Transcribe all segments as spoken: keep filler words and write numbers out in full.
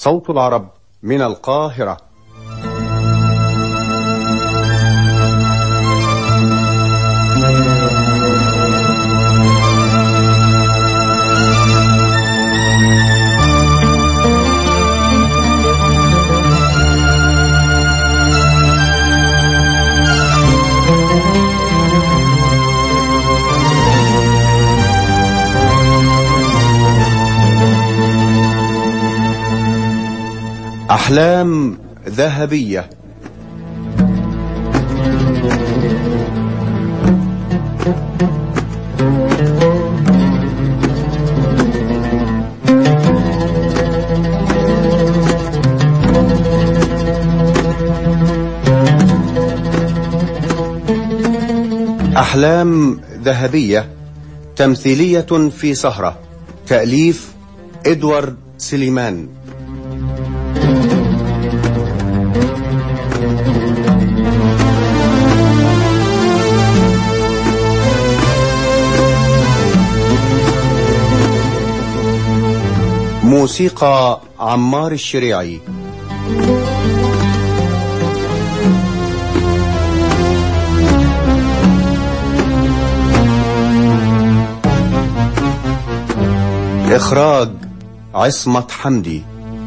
صوت العرب من القاهرة. أحلام ذهبية. أحلام ذهبية تمثيلية في سهرة، تأليف إدوارد سليمان. موسيقى عمار الشريعي. إخراج عصمت حمدي.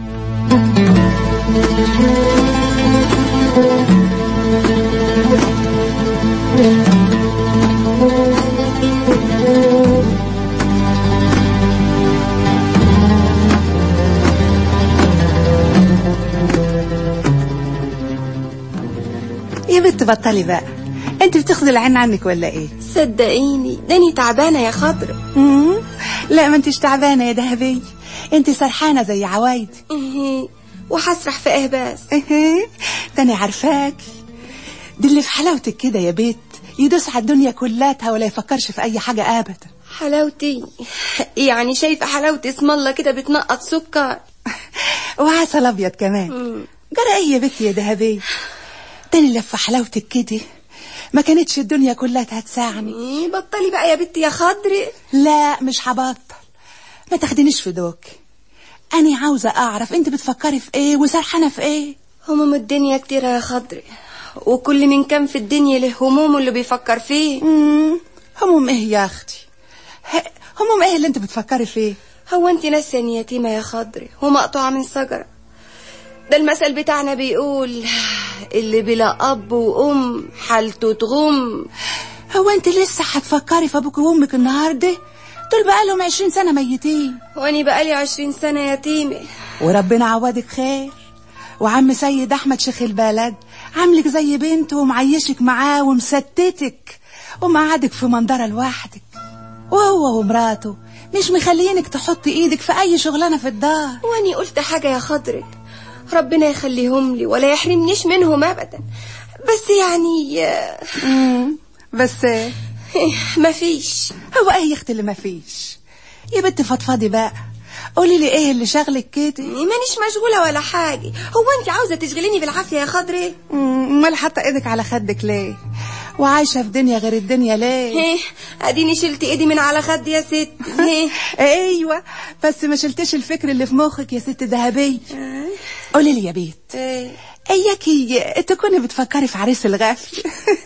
يا بنت بطلي بقى، انت بتاخدي العين عنك ولا ايه؟ صدقيني داني تعبانه يا خضر. امم لا، ما انتش تعبانه يا دهبي، انت سرحانه زي عوايدي. ايه وهسرح في ايه بس؟ ايه تاني عارفاكي، دي اللي في حلاوتك كده يا بيت، يدوس على الدنيا كلاتها ولا يفكرش في اي حاجه ابدا. حلاوتي يعني شايفه حلاوتي اسم الله كده بتنقط سكر وعسل ابيض كمان. جرى ايه يا بنتي يا دهبي، تاني اللي في حلاوتك كده ما كانتش الدنيا كلها هتساعني. ايه بطلي بقى يا بنتي يا خضري. لا مش هبطل، ما تاخدينيش في دوك، انا عاوزه اعرف انت بتفكري في ايه وسرحانه في ايه. هموم الدنيا كتيره يا خضري، وكل من كان في الدنيا له همومه اللي بيفكر فيه. امم هموم ايه يا اختي؟ هموم ايه اللي انت بتفكري فيه؟ هو انت ناسيه ان يتيمه يا خضري ومقطوعه من شجره؟ ده المثل بتاعنا بيقول اللي بلا اب وام حالته تغم. هو انت لسه هتفكري في ابوك وامك النهارده؟ دول بقالهم عشرين سنه ميتين، واني بقالي عشرين سنه يتيمه. وربنا عوضك خير، وعم سيد احمد شيخ البلد عاملك زي بنته ومعيشك معاه ومستتك ومقعدك في منظره لوحدك، وهو ومراته مش مخلينك تحطي ايدك في اي شغلانه في الدار. واني قلت حاجه يا خضرك؟ ربنا يخليهم لي ولا يحرمنيش منهم ابدا، بس يعني امم بس ايه؟ مفيش. هو ايه يا اختي اللي مفيش؟ يا بنت فضفضي بقى، قولي لي ايه اللي شغلك كده؟ مانيش مشغوله ولا حاجه. هو انت عاوزه تشغليني بالعافيه يا خضري؟ امال حاطه ايدك على خدك ليه؟ وعايشه في دنيا غير الدنيا ليه؟ ايه اديني شلت ايدي من على خدي يا ست. ايه ايوه، بس ما شلتش الفكر اللي في مخك يا ست ذهبيه. قولي لي يا بيت، ايه اياكي تكوني بتفكري في عريس الغفل.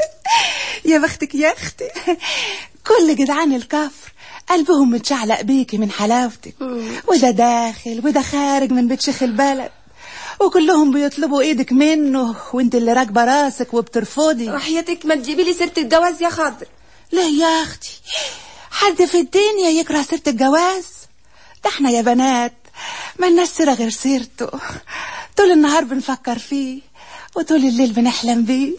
يا بختك يا اختي، كل جدعان الكفر قلبهم متشعلق بيكي من حلاوتك، وده داخل وده خارج من بيت شيخ البلد، وكلهم بيطلبوا ايدك منه وانت اللي راكبه راسك وبترفضي. وحياتك ما تجيبي لي سيره الجواز يا خضر. لا يا اختي، حد في الدنيا يكره سيره الجواز؟ ده احنا يا بنات مالناش سيره غير سيرته، طول النهار بنفكر فيه وطول الليل بنحلم بيه.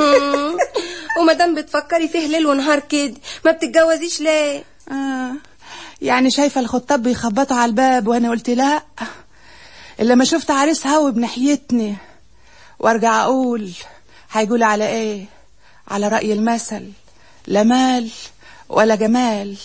ومادام بتفكري فيه ليل ونهار كده ما بتتجوزيش ليه؟ آه يعني شايفه الخطاب بيخبطوا على الباب وانا قلت لا، الا ما شفت عريس هوي بناحيتني وارجع اقول هيقول على ايه؟ على رأي المثل، لا مال ولا جمال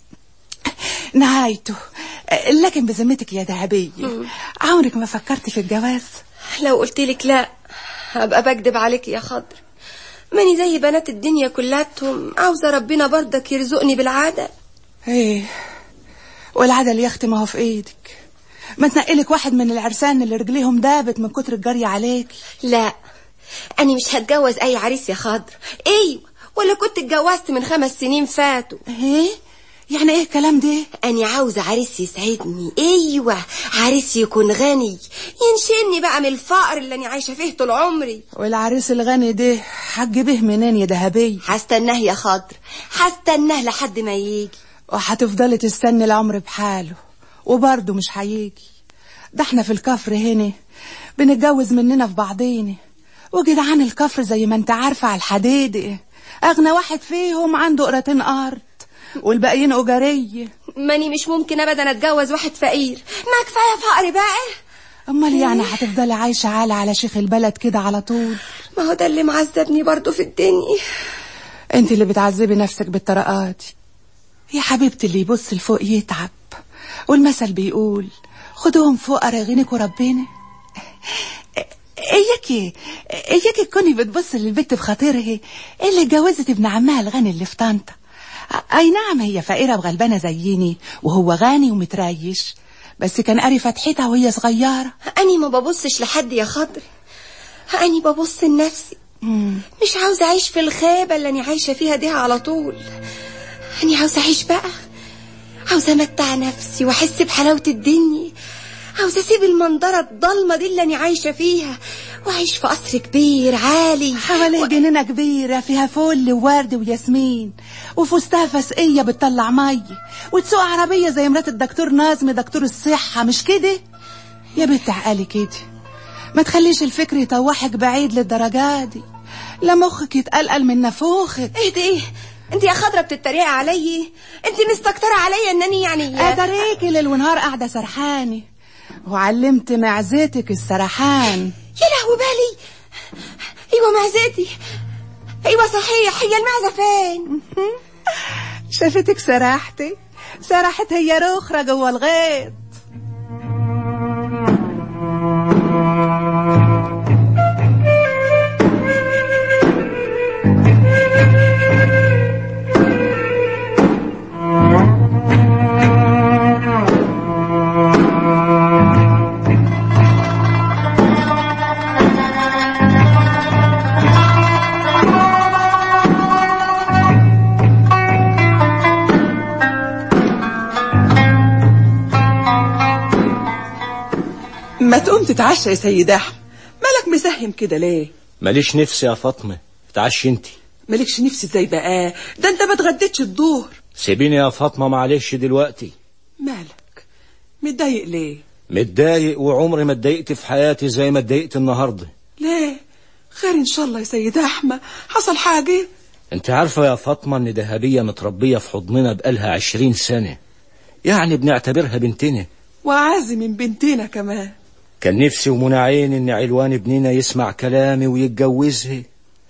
نهايته. لكن بذمتك يا دهبية، عمرك ما فكرت في الجواز؟ لو قلت لك لا هبقى بكدب عليك يا خضر، ماني زي بنات الدنيا كلاتهم عاوزة ربنا برضك يرزقني بالعادة. ايه والعادة اللي يختي ما هو في ايدك، ما تنقلك واحد من العرسان اللي رجليهم دابت من كتر الجري عليك. لا أنا مش هتجوز أي عريس يا خضر. أيوة، ولا كنت اتجوزت من خمس سنين فاتوا. ايه يعني ايه الكلام ده؟ أنا عاوزة عريس يسعدني. أيوة، عريس يكون غني ينشلني بقى من الفقر اللي أنا عايشة فيه طول عمري. والعريس الغني ده هتجيبيه منين يا دهبية؟ هستناه يا خضر، هستناه لحد ما يجي. وهتفضلي تستني العمر بحاله وبرضه مش هيجي. ده احنا في الكفر هنا بنتجوز مننا في بعضينا، وجدعان الكفر زي ما انت عارفة على الحديدة اغنى واحد فيهم عنده قرتين ارض والباقيين اجاريه. ماني مش ممكن ابدا اتجوز واحد فقير، ما كفايه فقر بقى. امال يعني هتفضلي عايشه عالة على شيخ البلد كده على طول؟ ما هو ده اللي معذبني برضو في الدنيا. انت اللي بتعذبي نفسك بالطرقات يا حبيبتي. اللي يبص لفوق يتعب، والمثل بيقول خدوهم فقراء يغنيكوا ربنا. اياكي اياكي تكوني بتبص للبت بخاطرها اللي اتجوزت ابن عمها الغني اللي في طنطا. اي نعم هي فقيره وغلبانه زيني وهو غني ومتريش، بس كان قاري فتحتها وهي صغيره. اني ما ببصش لحد يا خضر، اني ببص لنفسي. مم. مش عاوزه اعيش في الخيبه اللي انا عايشه فيها دي على طول. اني عاوزه اعيش بقى، عاوزه امتع نفسي واحس بحلاوه الدنيا، عاوزه اسيب المنظره الضلمه دي اللي انا عايشه فيها واعيش في قصر كبير عالي حواليه و... جنينه كبيره فيها فل وورد وياسمين، وفستها فسقيه بتطلع ميه، وتسوق عربيه زي مرات الدكتور ناظم دكتور الصحه. مش كده يا بنت؟ عقلي كده، ما تخليش الفكر يطوحك بعيد للدرجات دي، لا مخك يتقلقل من نفوخك. ايه ده؟ ايه انت يا خضره بتتريقي عليا؟ انت مستكتره عليا انني يعني ادريكي ليل ونهار قاعده سرحانه، وعلمت معزتك السرحان. يا لهوي بالي، ايوه معزتي، ايوه صحيح، هي المعزه فين؟ شافتك سرحتي، سرحت هي رخرة جوه الغيط. ما تقوم تتعشى يا سيد احمد، مالك مسهم كده ليه؟ ماليش نفسي يا فاطمه، اتعشي انت. مالكش نفسي ازاي بقى؟ ده انت ما اتغديتش الظهر. سيبيني يا فاطمه معلش دلوقتي. مالك متضايق ليه؟ متضايق وعمري ما اتضايقت في حياتي زي ما اتضايقت النهارده. ليه؟ خير ان شاء الله يا سيد احمد، حصل حاجه؟ انت عارفه يا فاطمه ان دهبيه متربيه في حضننا بقالها عشرين سنه، يعني بنعتبرها بنتنا وعازي من بنتنا كمان. كان نفسي ومنى عين ان علوان ابننا يسمع كلامي ويتجوزها،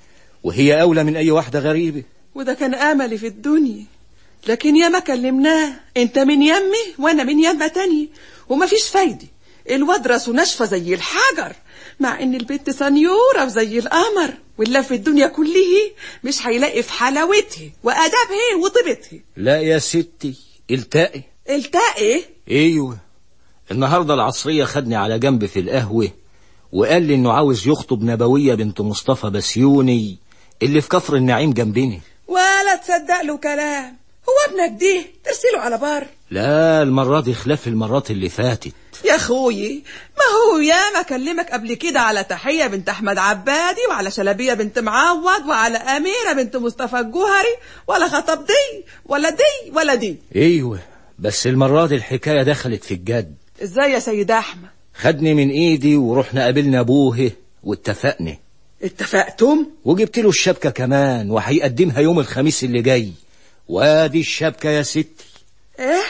وهي اولى من اي واحده غريبه. وده كان املي في الدنيا، لكن يا ما كلمناه، انت من يمي وانا من يمه تانية، ومفيش فايده. الواد راسه ناشفه زي الحجر، مع ان البنت سنيوره وزي القمر، واللي في الدنيا كلها مش هيلاقي في حلاوتها وادابها وطيبتها. لا يا ستي، التقي. التقي؟ ايوه، النهارده العصريه خدني على جنب في القهوه وقال لي انه عاوز يخطب نبويه بنت مصطفى بسيوني اللي في كفر النعيم جنبنا. ولا تصدق له كلام، هو ابنك دي ترسله على بر؟ لا، المره دي خلاف المرات اللي فاتت يا اخوي. ما هو يا ما كلمك قبل كده على تحيه بنت احمد عبادي، وعلى شلبيه بنت معوض، وعلى اميره بنت مصطفى الجوهري، ولا خطب دي ولا دي ولا دي. ايوه، بس المره دي الحكايه دخلت في الجد. ازاي يا سيد احمد؟ خدني من ايدي ورحنا قابلنا ابوه واتفقنا. اتفقتم؟ وجبت له الشبكه كمان، وهيقدمها يوم الخميس اللي جاي، وادي الشبكه يا ستي. ايه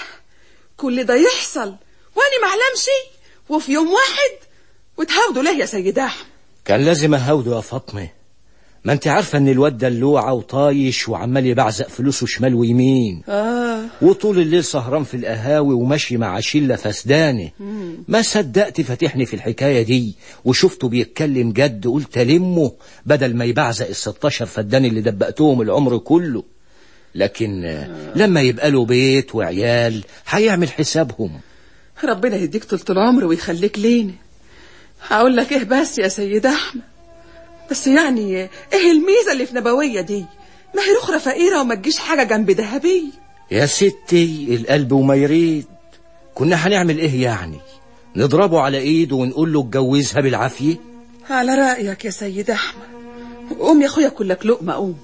كل ده يحصل واني معلمش؟ وفي يوم واحد؟ وتهودوا ليه يا سيد احمد؟ كان لازم اهوده يا فاطمه، ما انت عارفه ان الواد دلوعه وطايش وعمال يبعزق فلوسه شمال ويمين. اه وطول الليل سهران في القهاوي وماشي مع شله فسدانه. ما صدقت فاتحني في الحكايه دي وشفته بيتكلم جد، قلت لمه بدل ما يبعزق الستاشر فدان اللي دبقتهم العمر كله. لكن آه. لما يبقى له بيت وعيال هيعمل حسابهم. ربنا يديك طول العمر ويخليك لينا. هقول لك ايه بس يا سيد احمد، بس يعني ايه الميزه اللي في نبويه دي؟ ما هي اخرى فقيره وما تجيش حاجه جنب ذهبيه. يا ستي القلب وما يريد، كنا هنعمل ايه يعني؟ نضربه على ايده ونقول له اتجوزها بالعافيه؟ على رايك يا سيد احمد. قوم يا اخويا كلك لقمه، قوم.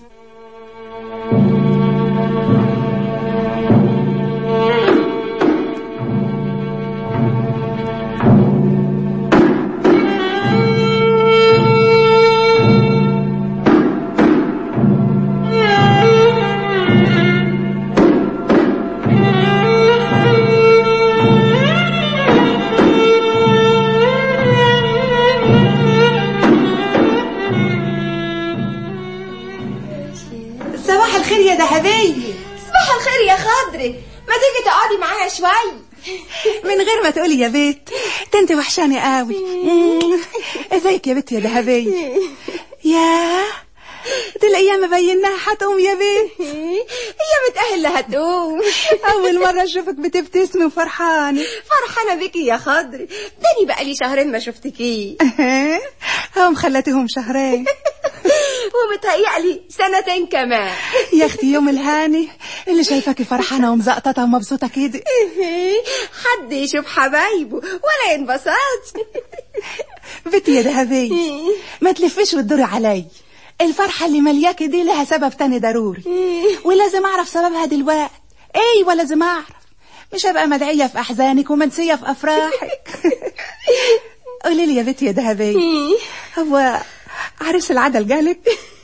صباح الخير يا ذهبية. صباح الخير يا خضري، ما تيجي تقعدي معايا شوي؟ من غير ما تقولي يا بيت، ده انت وحشاني قوي. ازيك يا بيت يا ذهبية؟ ياه، دي الايام بيناها هتقوم يا بيت. هي بتأهل لها تقوم. اول مرة اشوفك بتبتسمي وفرحانة. فرحانة بيكي يا خضري، داني بقى لي شهرين ما شفتكيش. هم خلتهم شهرين ومتهيألي سنتين كمان. يا اختي يوم الهاني اللي شايفاكي فرحانة ومزقططة ومبسوطة كده. حد يشوف حبايبه ولا ينبسط. بنتي يا ذهبية، ما تلفيش وتدوري علي. الفرحة اللي ملياكي دي لها سبب تاني ضروري، ولازم اعرف سببها دلوقتي. ايوه لازم اعرف، مش هبقى مدعية في احزانك ومنسية في افراحك. قولي لي يا بنتي يا ذهبية، هو عريس العدل جالك؟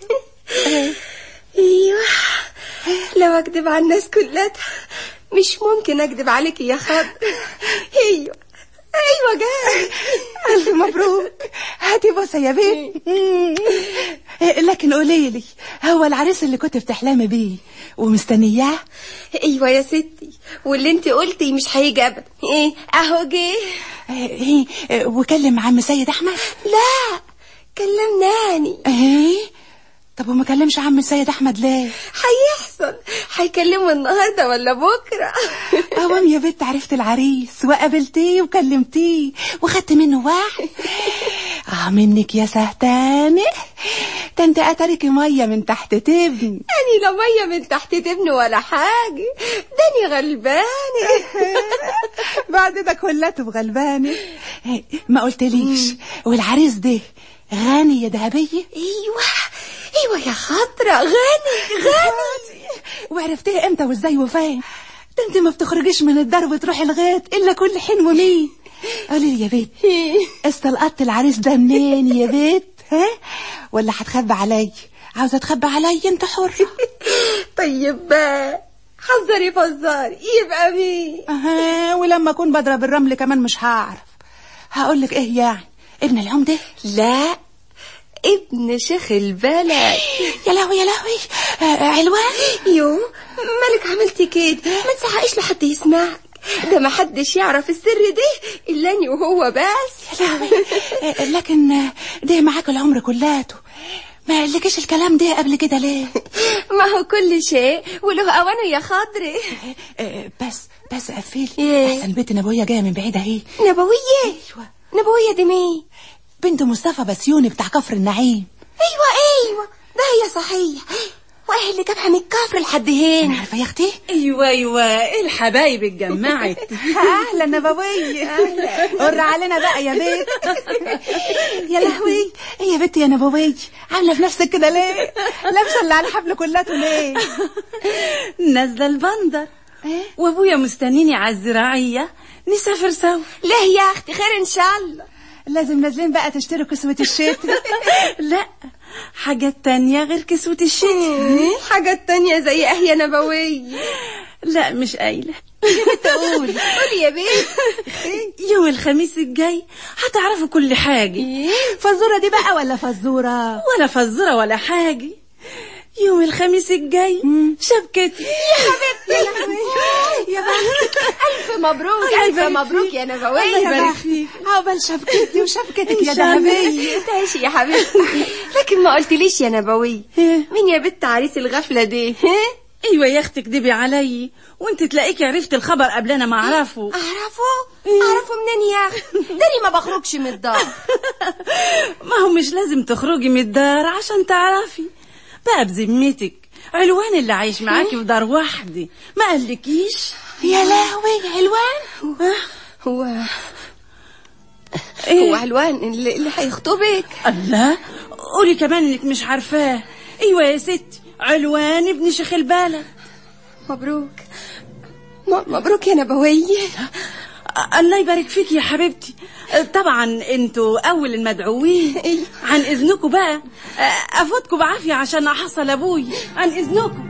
ايوه، لو اكذب على الناس كلها مش ممكن اكذب عليك يا خضر. ايوه ايوه جاي. الف مبروك، هاتي بوسه يا بنت. لكن قولي لي، هو العريس اللي كنت بتحلمي بيه ومستنياه؟ ايوه يا ستي، واللي انت قلتي مش هيجي ابدا. ايه اهو جه. ايه وكلم عم سيد احمد؟ لا كلمناني. ايه طب وما كلمش عم سيد احمد ليه؟ هيحصل، هيكلمه النهارده ولا بكره. اوام يا بنت عرفت العريس وقابلتيه وكلمتيه وخدت منه واحد. اه منك يا سهتانه، ده انت اتركي ميه من تحت تبن. اني لا ميه من تحت تبن ولا حاجه، داني غلبانه. بعد ده كلته بغلبانه. ما قلتليش والعريس ده غني يا ذهبيه؟ ايوه ايوه يا خضرة، غني غني. وعرفتيه امتى وازاي وفين؟ ده انت ما بتخرجيش من الدار وتروحي الغيط الا كل حين ومين. قولي لي يا بيت، استلقطت العريس ده منين يا بيت؟ ها ولا هتخبي علي؟ عاوزه تخبي علي انت حره. طيب بقى حذري فزاري، يبقى مين؟ اها، ولما اكون بضرب الرمل كمان مش هعرف. هقول لك ايه يعني، ابن العمده؟ لا، ابن شيخ البلد. يا لهوي يا لهوي. آه علوان. يو مالك عملتي كده؟ ما تزعقيش لحد يسمعك، ده ما حدش يعرف السر ده الا اني وهو بس. يا لهوي. آه لكن ده معاك العمر كلاته، ما قالكيش الكلام ده قبل كده ليه؟ ما هو كل شيء وله اوانه يا خضري. آه بس بس قفلي إيه؟ احسن بنت نبويه جايه من بعيد اهي. نبويه؟ ايوه نبويه دي مين؟ بنت مصطفى بسيوني بتاع كفر النعيم. ايوه ايوه ده هي صحيح. وايه اللي جابها من الكفر لحد هنا؟ انا عارفه يا اختي. ايوه ايوه الحبايب اتجمعت. اهلا نبويه. قر علينا بقى يا بيت. يا لهوي، ايه يا بنتي يا نبويه عامله في نفسك كده ليه؟ لابسه اللي على الحفل كلته ليه؟ نازله البندر وابويا مستنيني على الزراعيه نسافر سوا. ليه يا اختي؟ خير ان شاء الله. لازم نازلين بقى تشتروا كسوة الشتاء. لا، حاجات تانية غير كسوة الشتاء. حاجات تانية زي اهيا نبوية. لا مش قايلة. تقولي قولي يا بنت. يوم الخميس الجاي هتعرفوا كل حاجة. فزورة دي بقى ولا فزورة؟ ولا فزورة ولا حاجة. يوم الخميس الجاي شبكتي. يا حبيبتي يا بنت، ألف مبروك ألف مبروك يا نبوية. الله يبارك فيك. عقبال شبكتي وشبكتك يا ذهبية. تعيشي يا حبيبتي. لكن ما قلتليش يا نبوية، مين يا بنت عريس الغفلة دي؟ ايوه يا اختي كدبي علي، وانت تلاقيكي عرفت الخبر قبل انا ما اعرفه. اعرفه؟ اعرفه منين يا اخي؟ داري ما بخرجش من الدار. ما هو مش لازم تخرجي من الدار عشان تعرفي. بقى بذمتك علوان اللي عايش معاكي في دار واحدة ما قالكيش؟ يا لهوي علوان. هو إيه؟ هو علوان اللي, اللي هيخطبك؟ الله، قولي كمان انك مش عارفاه. ايوه يا ستي، علوان ابن شيخ البلد. مبروك مبروك يا نبوية. الله يبارك فيك يا حبيبتي. طبعا انتوا اول المدعوين. عن اذنكم بقى افوتكم بعافية عشان احصل ابوي. عن اذنكم.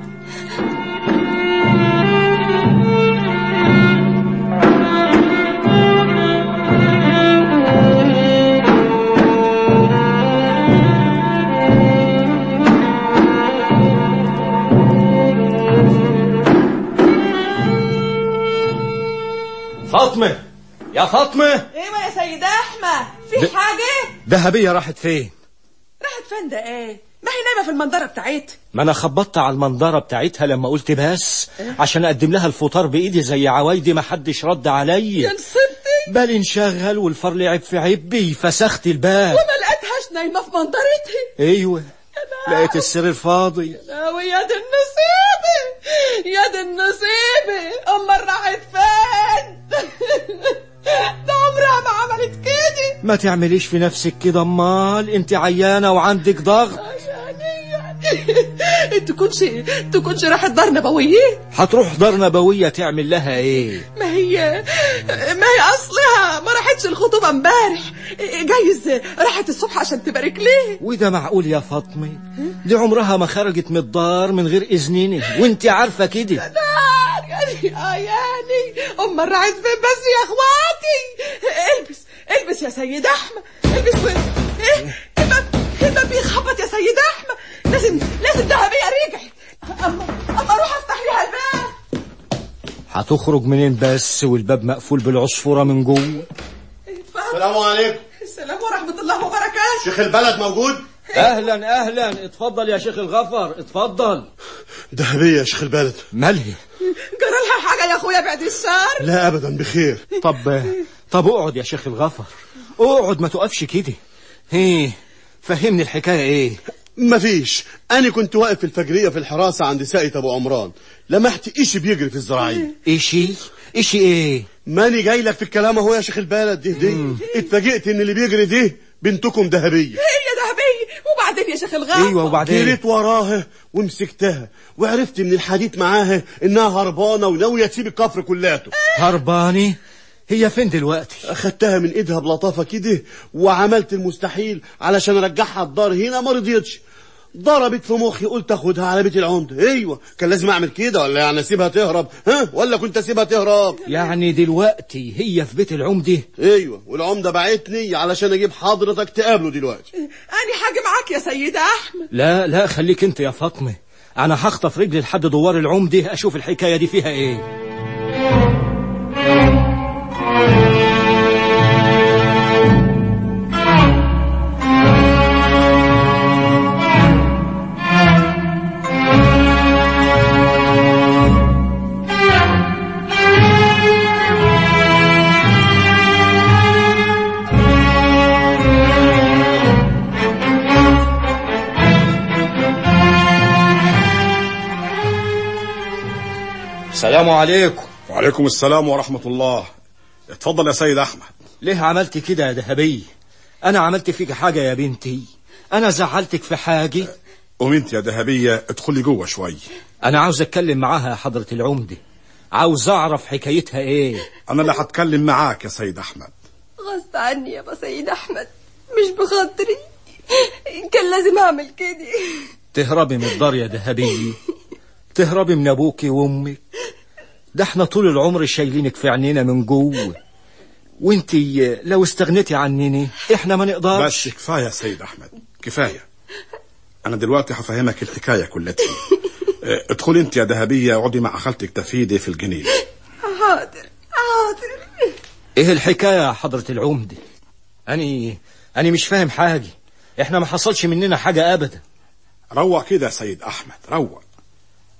فاطمة يا فاطمة. ايوه يا سيد احمد، في د... حاجة؟ دهبية راحت فين؟ راحت فين ده ايه؟ ما هي نايمة في المنظرة بتاعتها. ما انا خبطت على المنظرة بتاعتها لما قلت بس إيه؟ عشان اقدم لها الفطار بايدي زي عوايدي، ما حدش رد عليا. يا نصيبتي، بالي انشغل والفار لعب في عبي فسخت الباب وما لقيتهاش نايمة في منظرتها. ايوه لقيت السرير فاضي. يا ويا دي النصيبة، يا دي النصيبة، امال راحت فين؟ ده عمرها ما عملت كده. ما تعمليش في نفسك كده، امال انت عيانة وعندك ضغط. تكونش تكونش راحت دار نبوية؟ هتروح دار نبوية تعمل لها ايه؟ ما هي ما هي اصلها ما راحتش الخطوبة امبارح، جايز راحت الصبح عشان تبارك ليه. وده معقول يا فاطمة؟ دي عمرها ما خرجت من الدار من غير اذنني وانت عارفة كده. يعني اه يعني امال راحت فين بس يا اخواتي؟ البس البس يا سيد احمد، البس وين؟ ايه الباب الباب بيخبط يا سيد احمد. لازم لازم دهبية رجعت. اما اما اروح افتح ليها الباب. هتخرج منين بس والباب مقفول بالعصفورة من جوه؟ السلام عليكم. السلام ورحمة الله وبركاته. شيخ البلد موجود؟ اهلا اهلا، اتفضل يا شيخ الغفر اتفضل. دهبية يا شيخ البلد. مالها؟ جرى لها حاجة يا اخويا بعد الشر؟ لا ابدا بخير. طب طب اقعد يا شيخ الغفر، اقعد ما تقفش كده. ايه فهمني الحكاية ايه؟ مفيش، انا كنت واقف في الفجرية في الحراسة عند ساقية ابو عمران، لمحت ايشي بيجري في الزراعية. ايشي؟ ايشي ايه؟ ماني جاي لك في الكلام اهو يا شيخ البلد. دي دي اتفاجئت ان اللي بيجري دي بنتكم دهبية. هي دهبية؟ وبعدين يا شيخ الغفر؟ ايوه وبعدين؟ جريت وراها ومسكتها وعرفت من الحديث معاها انها هربانة وناوية تسيب الكفر كلاته. هرباني؟ هي فين دلوقتي؟ اخدتها من ايدها بلطافة كده وعملت المستحيل علشان ارجعها الدار، هنا ما رضيتش، ضربت في مخي، قلت اخدها على بيت العمدة. ايوه كان لازم اعمل كده، ولا يعني اسيبها تهرب؟ ها ولا كنت اسيبها تهرب؟ يعني دلوقتي هي في بيت العمدة؟ ايوه، والعمدة بعتني علشان اجيب حضرتك تقابله دلوقتي. انا حاجة معاك يا سيد احمد. لا لا خليك انت يا فاطمة، انا هخطف رجلي لحد دوار العمدة اشوف الحكاية دي فيها ايه. السلام عليكم. وعليكم السلام ورحمة الله. اتفضل يا سيد أحمد. ليه عملت كده يا دهبية؟ أنا عملت فيك حاجة يا بنتي؟ أنا زعلتك في حاجة؟ قوم انت يا دهبية ادخلي جوه شوي. أنا عاوز أتكلم معاها يا حضرة العمدة، عاوز أعرف حكايتها إيه. أنا اللي هتكلم معاك يا سيد أحمد. غصب عني يا با سيد أحمد، مش بخاطري، كان لازم أعمل كده. تهربي من الدار يا دهبية؟ تهربي من أبوكي وأمك؟ ده احنا طول العمر شايلينك في عينينا من جوه، وانتي لو استغنيتي عنني احنا ما نقدرش. بس كفاية يا سيد أحمد كفاية. أنا دلوقتي هفهمك الحكاية كلها. ادخلي انت يا دهبية اقعدي مع خالتك تفيدي في الجنينة. حاضر حاضر. ايه الحكاية يا حضرة العمدة؟ أني أني مش فاهم حاجة، احنا ما حصلش مننا حاجة أبدا. روق كده يا سيد أحمد روق.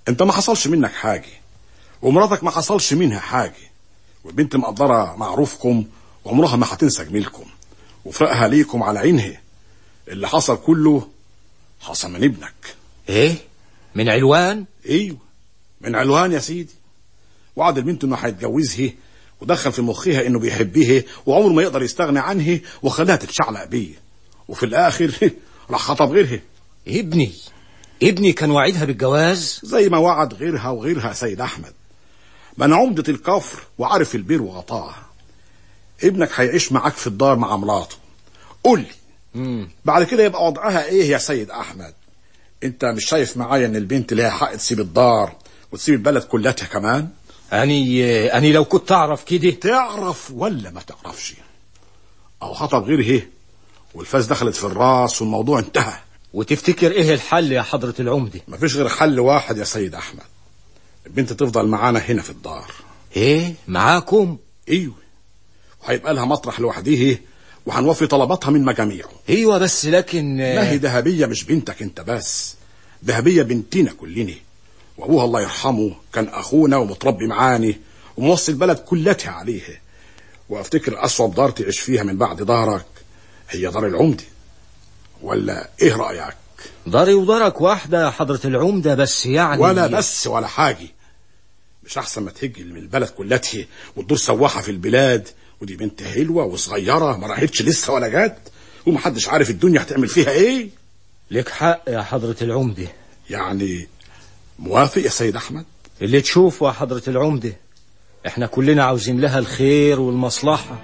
انت ما حصلش منك حاجه، ومراتك ما حصلش منها حاجه، والبنت مقدره معروفكم وعمرها ما هتنسى جميلكم وفرقها ليكم على عينها. اللي حصل كله حصل من ابنك. ايه؟ من علوان؟ ايوه من علوان يا سيدي. وعد البنت انه هيتجوزها ودخل في مخها انه بيحبها وعمره ما يقدر يستغنى عنها وخلاها تتشعلق بيه، وفي الاخر راح خطب غيرها. ابني ابني كان وعدها بالجواز زي ما وعد غيرها وغيرها يا سيد احمد. ما انا عمدة الكفر وعارف البير وغطاها. ابنك هيعيش معاك في الدار مع مراته. قول لي مم. بعد كده يبقى وضعها ايه يا سيد احمد؟ انت مش شايف معايا ان البنت لها حق تسيب الدار وتسيب البلد كلها كمان؟ اني اني لو كنت اعرف كده. تعرف ولا ما تعرفش؟ او خطب غيره والفاس دخلت في الراس والموضوع انتهى. وتفتكر ايه الحل يا حضرة العمدة؟ مفيش غير حل واحد يا سيد احمد. البنت تفضل معانا هنا في الدار. ايه معاكم؟ ايوه، وهيبقى لها مطرح لوحديها وهنوفي طلباتها من مجاميعه. ايوه بس لكن ما هي دهبية مش بنتك انت بس، دهبية بنتنا كلنا، وابوها الله يرحمه كان اخونا ومتربي معاني وموصي البلد كلتها عليه. وافتكر اصعب دار تعيش فيها من بعد دارك هي دار العمدة. ولا ايه رأيك؟ داري ودارك واحدة يا حضرة العمدة، بس يعني ولا بس ولا حاجة. مش احسن ما تهجل من البلد كلتها وتدور سواحة في البلاد؟ ودي بنت حلوة وصغيرة ما راحتش لسه ولا جات ومحدش عارف الدنيا هتعمل فيها ايه. لك حق يا حضرة العمدة. يعني موافق يا سيد احمد؟ اللي تشوفه يا حضرة العمدة، احنا كلنا عاوزين لها الخير والمصلحة.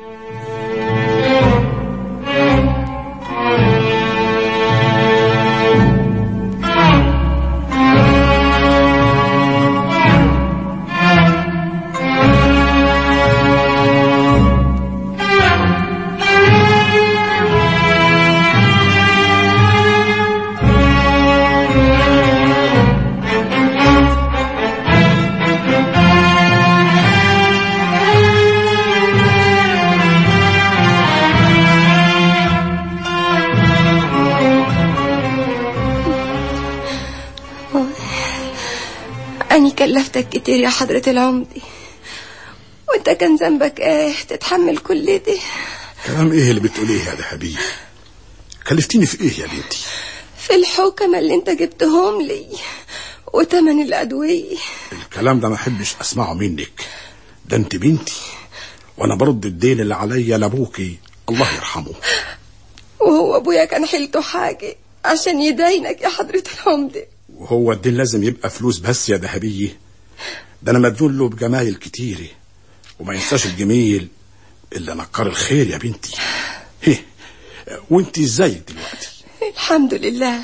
أني كلفتك كتير يا حضرة العمدة، وانت كان ذنبك ايه تتحمل كل ده؟ كلام ايه اللي بتقوليه يا دهبية؟ كلفتيني في ايه يا بنتي؟ في الحكمة اللي انت جبتهم لي وتمن الأدوية. الكلام ده ما احبش اسمعه منك، ده انت بنتي وانا برد الدين اللي عليا لابوكي الله يرحمه. وهو ابويا كان حيلته حاجة عشان يدينك يا حضرة العمدة؟ وهو الدين لازم يبقى فلوس بس يا دهبية؟ ده انا مديون له بجمايل كتيرة، وما ينساش الجميل الا نكر الخير يا بنتي. هيه وانت ازاي دلوقتي؟ الحمد لله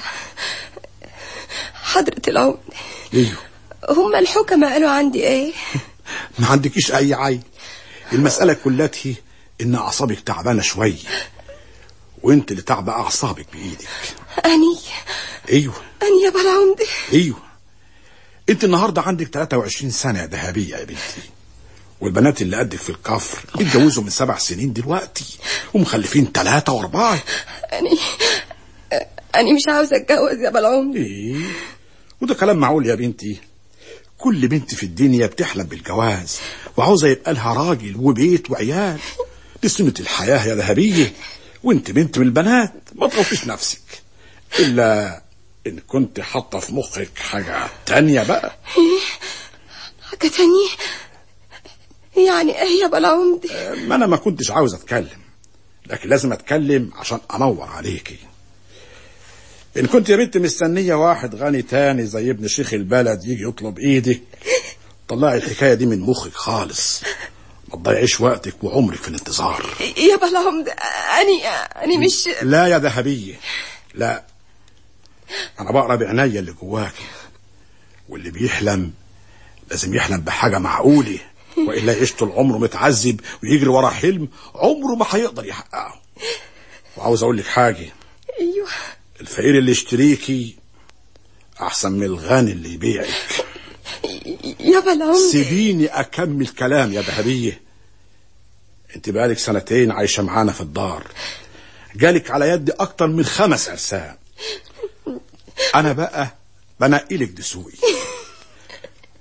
حضرة العمدة. ايوه هما الحكمة قالوا عندي ايه؟ ما عندكيش اي عيب. المسألة كلها ان اعصابك تعبانة شوية، وانت اللي تعبى اعصابك بايدك. اني ايوه اني يا بالعمدة. ايوه انت النهارده عندك ثلاثة وعشرين سنة يا دهبية يا بنتي، والبنات اللي قدك في الكفر اتجوزوا من سبع سنين دلوقتي ومخلفين ثلاثة واربعة. اني اني مش عاوزة اتجوز يا بالعمدة. ايه وده كلام معقول يا بنتي؟ كل بنت في الدنيا بتحلم بالجواز وعاوزة يبقى لها راجل وبيت وعيال، دي سنة الحياة يا ذهبية، وانت بنت من البنات ما تغطيش نفسك إلا إن كنت حاطة في مخك حاجة تانية بقى. ايه حاجة تانية؟ يعني ايه يا بالعمدة؟ ما أنا ما كنتش عاوز أتكلم، لكن لازم أتكلم عشان أنور عليكي. إن كنت يا بنت مستنية واحد غني تاني زي ابن شيخ البلد يجي يطلب إيدك، طلعي الحكاية دي من مخك خالص، ما تضيعيش وقتك وعمرك في الانتظار. يا بالعمدة أني أني مش لا يا ذهبية لا، أنا بقرا بعناية اللي جواكي، واللي بيحلم لازم يحلم بحاجة معقولة، وإلا يعيش طول عمره متعذب ويجري ورا حلم عمره ما هيقدر يحققه. وعاوز أقول لك حاجة، أيوه، الفقير اللي يشتريكي أحسن من الغني اللي يبيعك. يا بالعمدة سيبيني أكمل كلام يا ذهبية. انت بقالك سنتين عايشة معانا في الدار، جالك على يدي أكتر من خمس عرسان، أنا بقى بنقلك دسوقي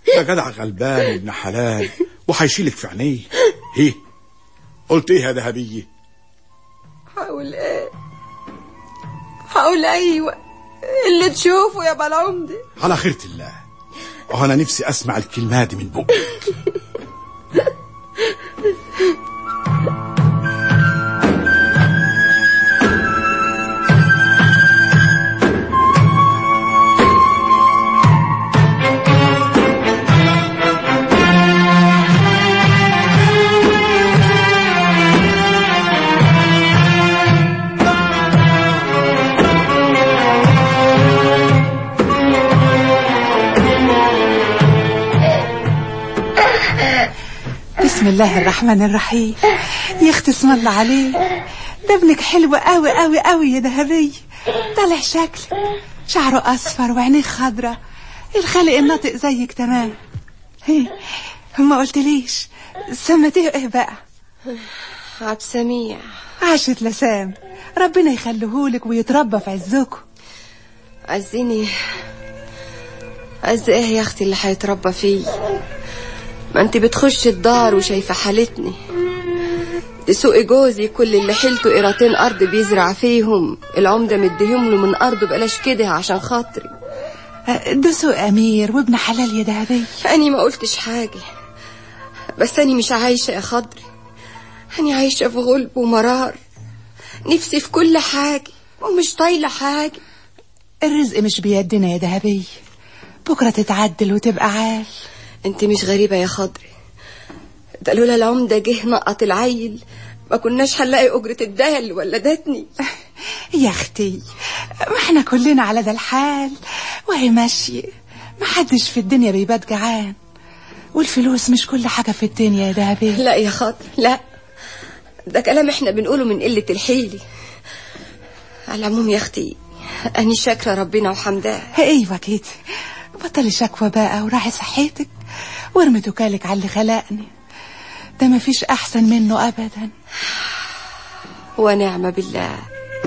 ده جدع غلبان ابن حلال وهيشيلك في عينيه. ايه قلت ايه يا ذهبيه؟ هقول ايه؟ هقول ايوه اللي تشوفه يا بالعمدة. على خيرة الله. وانا نفسي اسمع الكلمه دي من بقك. بسم الله الرحمن الرحيم. يا اختي اسم الله عليه، ده ابنك حلو قوي قوي قوي يا ذهبية. طالع شكل شعره اصفر وعينيه خضرة، الخالق الناطق زيك تمام. هي ما قلتليش سمتيه ايه بقى؟ عبد سميع. عاشت لسام، ربنا يخليهولك ويتربى في عزكم. عزيني عز ايه يا اختي اللي هيتربى فيه؟ ما انت بتخش الدار وشايفه حالتني. تسوقي جوزي كل اللي حيلته قيرتين ارض بيزرع فيهم، العمده مديهم له من ارضه بلاش كده عشان خاطري. ده سوق امير وابن حلال يا ذهبية. اني ما قلتش حاجه، بس اني مش عايشه يا خضري، اني عايشه في غلب ومرار، نفسي في كل حاجه ومش طايله حاجه. الرزق مش بيدنا يا ذهبية، بكره تتعدل وتبقى عال. انت مش غريبة يا خضري، ده لولا العمدة جه نقط العيل ما كناش هنلاقي أجرة الدهل ولا دتني. يا اختي ما احنا كلنا على ده الحال وهي ماشية، ما حدش في الدنيا بيبات جعان، والفلوس مش كل حاجة في الدنيا يا دهبي. لا يا خضري لا، ده كلام احنا بنقوله من قلة الحيل. على العموم يا اختي أني شاكرة ربنا وحمداه. ايوه كده، بطلي شكوى بقى وراعي صحتك وارمي توكالك على اللي خلقني، ده مفيش احسن منه ابدا. ونعم بالله.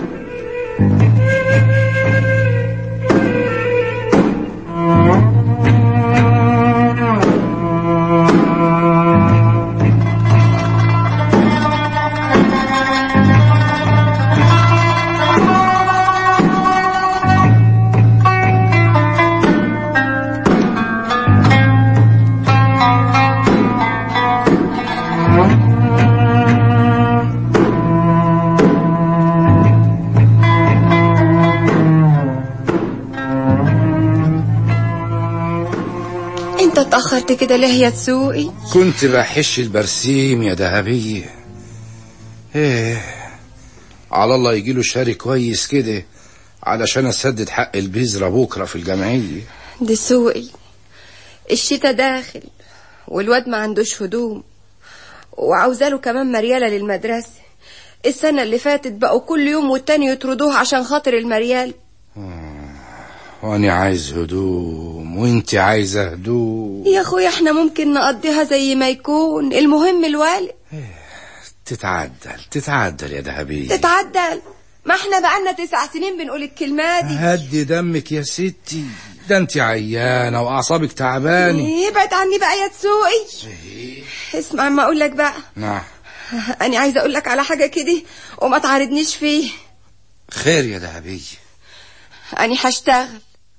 اتأخرت كده ليه يا تسوقي؟ كنت بحش البرسيم يا دهبية. ايه على الله يجيله شاري كويس كده علشان اسدد حق البذرة بكرة في الجمعية. دي سوقي الشتا داخل والواد ما عندوش هدوم وعاوزاله كمان مريالة للمدرسة. السنة اللي فاتت بقوا كل يوم والتاني يطردوه عشان خاطر المريال. وانا عايز هدوم وانت عايزة هدوم يا اخويا، احنا ممكن نقضيها زي ما يكون، المهم الوالد. تتعدل تتعدل يا دهبية. تتعدل؟ ما احنا بقالنا تسع سنين بنقول الكلمة دي. هدي دمك يا ستي، ده انت عيانة واعصابك تعباني. ابعد عني بقى يا تسوقي. اسمع ما اقول لك بقى. نعم. انا عايزه اقول لك على حاجه كده وما تعارضنيش فيه. خير يا دهبية. انا هشتغل.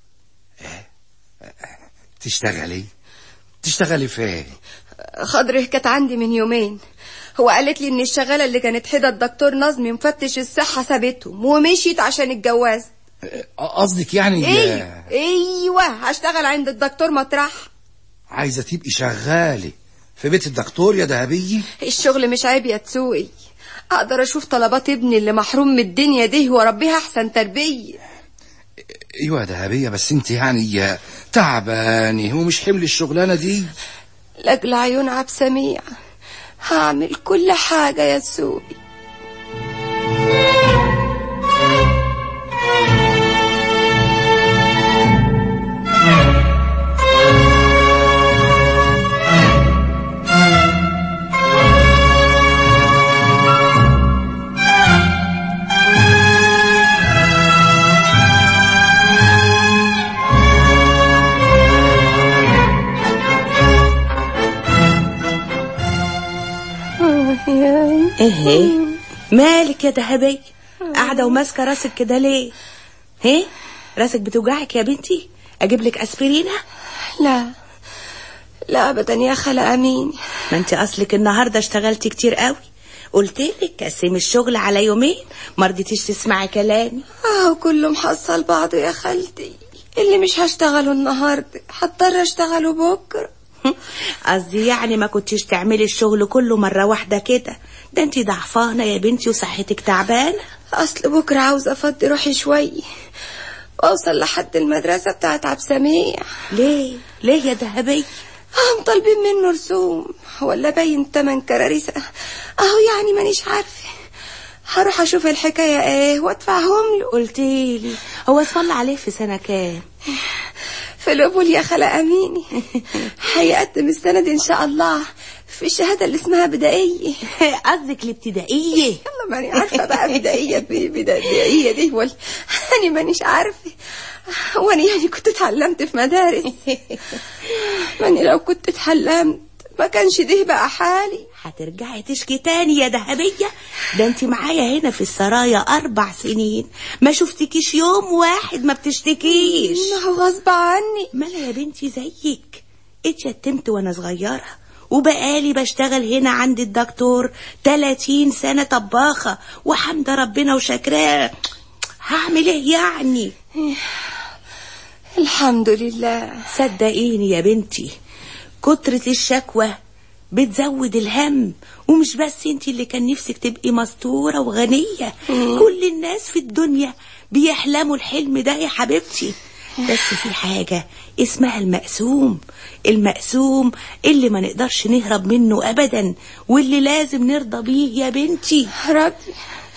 تشتغلي؟ تشتغلي فين؟ خضره كانت عندي من يومين، هو قالت لي ان الشغاله اللي كانت حدا الدكتور نظمي مفتش الصحه سابتهم ومشيت عشان اتجوز. قصدك يعني ايه؟ ايوه هشتغل عند الدكتور مطرح. عايزه تبقي شغاله في بيت الدكتور يا دهبية؟ الشغل مش عيب يا تسوقي، اقدر اشوف طلبات ابني اللي محروم من الدنيا دي واربيها احسن تربيه. ايوه يا دهبية، بس انت يعني تعبانه ومش حمل الشغلانه دي. لاجل عيون عبد سميع هعمل كل حاجه يا تسوقي. ايه مالك يا دهبية؟ قاعدة وماسكة راسك كده ليه؟ ايه راسك بتوجعك يا بنتي؟ اجيب لك اسبرينة؟ لا لا ابدا يا خالة امين. ما انت اصلك النهاردة اشتغلتي كتير قوي، قلتلك قسمي الشغل على يومين، ما رضيتيش تسمعي كلامي. اه كله محصل بعضه يا خالتي، اللي مش هشتغله النهارده هضطر اشتغله بكره. قصدي يعني ما كنتيش تعملي الشغل كله مرة واحدة كده، ده انتي ضعفانة يا بنتي وصحتك تعبانة. اصل بكره عاوزة افضي روحي شوية واوصل لحد المدرسة بتاعت عبد سميع. ليه ليه يا دهبية؟ هم طالبين منه رسوم ولا باين تمن كراريس اهو، يعني مانيش عارفة. هروح اشوف الحكاية ايه وادفعهم له. قلتيلي هو اسم عليه في سنة كام؟ في القبول يا خالة اميني. هيقدم السنة دي ان شاء الله في الشهادة اللي اسمها بدائية. قصدك الابتدائية؟ يلا ماني عارفة بقى بدائية بدائية دي ولا أنا مانيش عارفة. وانا يعني كنت اتعلمت في مدارس. ماني لو كنت اتعلمت ما كانش ده بقى حالي. هترجعي تشكي تاني يا دهبية؟ ده انت معايا هنا في السرايا اربع سنين ما شفتكيش يوم واحد ما بتشتكيش. ما هو غصب عني. مالا يا بنتي زيك، اتشتمت وانا صغيرة وبقالي بشتغل هنا عند الدكتور تلاتين سنة طباخة وحمد ربنا وشكراه. هعمل ايه يعني؟ الحمد لله. صدقيني يا بنتي كترة الشكوى بتزود الهم، ومش بس انتي اللي كان نفسك تبقي مستورة وغنية. مم. كل الناس في الدنيا بيحلموا الحلم ده يا حبيبتي، بس في حاجة اسمها المقسوم. المقسوم اللي ما نقدرش نهرب منه أبدا واللي لازم نرضى بيه يا بنتي. راضي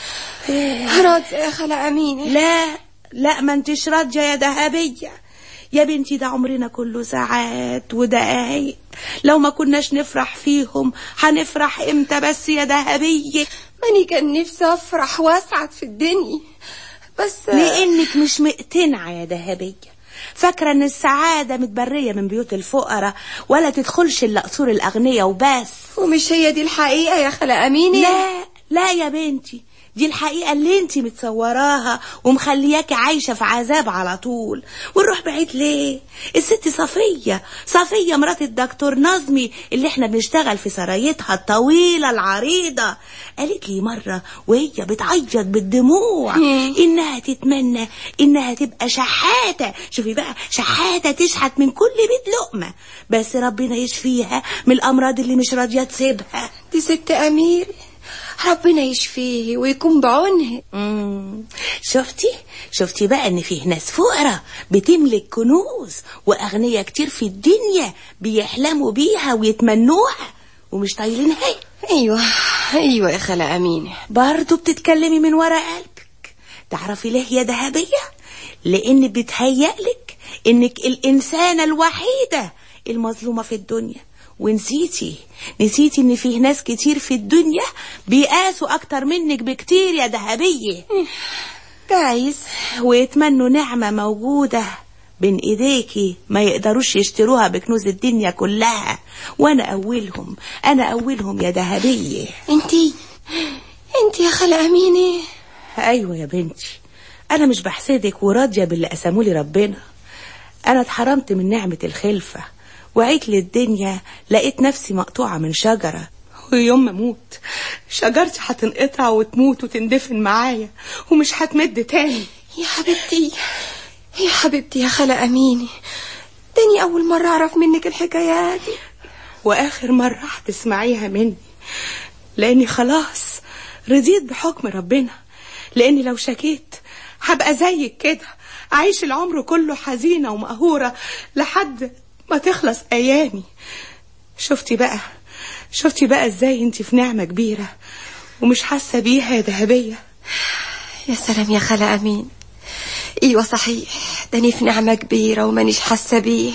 راضي يا خالة أمينة. لا لا ما انتش راضية يا دهبية يا بنتي، ده عمرنا كله ساعات ودقايق، لو ما كناش نفرح فيهم هنفرح امتى بس يا دهبية؟ ماني كان نفسي افرح واسعد في الدنيا بس لانك مش مقتنعة يا دهبية، فاكرة ان السعادة متبرية من بيوت الفقراء ولا تدخلش الا قصور الاغنياء وبس. ومش هي دي الحقيقة يا خالة أمينة؟ لا لا يا بنتي، دي الحقيقة اللي انتي متصوراها ومخلياكي عايشة في عذاب على طول. ونروح بعيد ليه؟ الست صفية صفية مرات الدكتور نظمي اللي احنا بنشتغل في سرايتها الطويلة العريضة قالت لي مرة وهي بتعيط بالدموع انها تتمنى انها تبقى شحاتة. شوفي بقى، شحاتة تشحت من كل بيت لقمة، بس ربنا يشفيها من الامراض اللي مش راضية تسيبها. دي ست أمير ربنا يشفيه ويكون بعونه. مم. شفتي شفتي بقى ان فيه ناس فقراء بتملك كنوز واغنياء كتير في الدنيا بيحلموا بيها ويتمنوها ومش طايلينها. ايوه ايوه يا خالة أمينة، برضو بتتكلمي من ورا قلبك. تعرفي ليه يا دهبية؟ لان بتهيألك انك الانسانة الوحيدة المظلومة في الدنيا، ونسيتي نسيتي ان فيه ناس كتير في الدنيا بيقاسوا اكتر منك بكتير يا دهبية. جايز ويتمنوا نعمة موجودة بين ايديكي ما يقدروش يشتروها بكنوز الدنيا كلها، وانا اولهم انا اولهم يا دهبية. انتي انتي يا خالة أمينة؟ ايوه يا بنتي، انا مش بحسدك وراضية باللي قسمولي ربنا. انا اتحرمت من نعمة الخلفة وعيت للدنيا لقيت نفسي مقطوعة من شجرة، ويوم ما اموت شجرتي هتنقطع وتموت وتندفن معايا ومش هتمد تاني. يا حبيبتي يا حبيبتي يا خالة أمينة، تاني أول مرة أعرف منك الحكايات دي وآخر مرة هتسمعيها مني، لأني خلاص رضيت بحكم ربنا. لأني لو شكيت هبقى زيك كده أعيش العمر كله حزينة ومقهورة لحد ما تخلص ايامي. شفتي بقى شفتي بقى ازاي انت في نعمة كبيرة ومش حاسة بيها يا دهبية؟ يا سلام يا خالة أمين، ايوه صحيح، داني في نعمة كبيرة ومانيش حاسة بيها.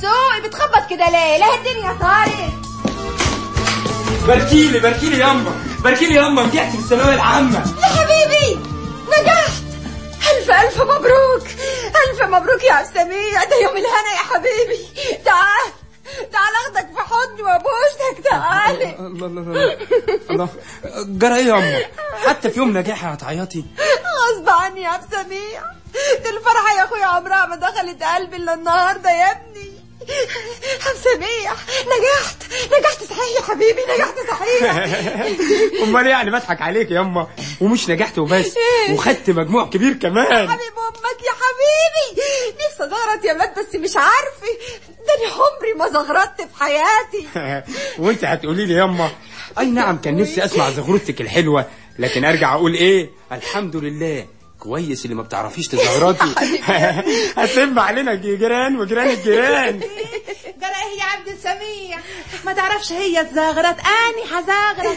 كده ليه؟ لا الدنيا طارت. باركيلي باركيلي يامبا. باركي لي يا أما، نجحت في الثانوية العامة. يا حبيبي نجحت، ألف ألف مبروك، ألف مبروك يا عبد السميع، ده يوم الهنا يا حبيبي. تعال تعال اخدك في حضني وابوسك، تعالي. الله الله الله الله، جرى ايه يا أما؟ حتى في يوم نجاحي هتعيطي؟ غصب عني يا عبد السميع، دي الفرحة يا اخويا عمرها ما دخلت قلبي الا النهارده يا ابني. عبد السميع نجحت، نجحت صحيح يا حبيبي، نجحت صحيح. امال ايه يعني بضحك عليك يا أما؟ ومش نجحت وبس، وخدت مجموع كبير كمان. حبيب امك يا حبيبي، نفسي ازغرط يا ولاد بس مش عارفه، ده انا عمري ما زغرطت في حياتي. وانت هتقولي لي يا أما اي نعم كان نفسي اسمع زغرتك الحلوه، لكن ارجع اقول ايه؟ الحمد لله كويس اللي ما بتعرفيش تزغرطي. هتلم علينا جيران وجيران الجيران. جرى ايه يا عبد السميع؟ ما تعرفش هي تزغرط، اني هزغرط.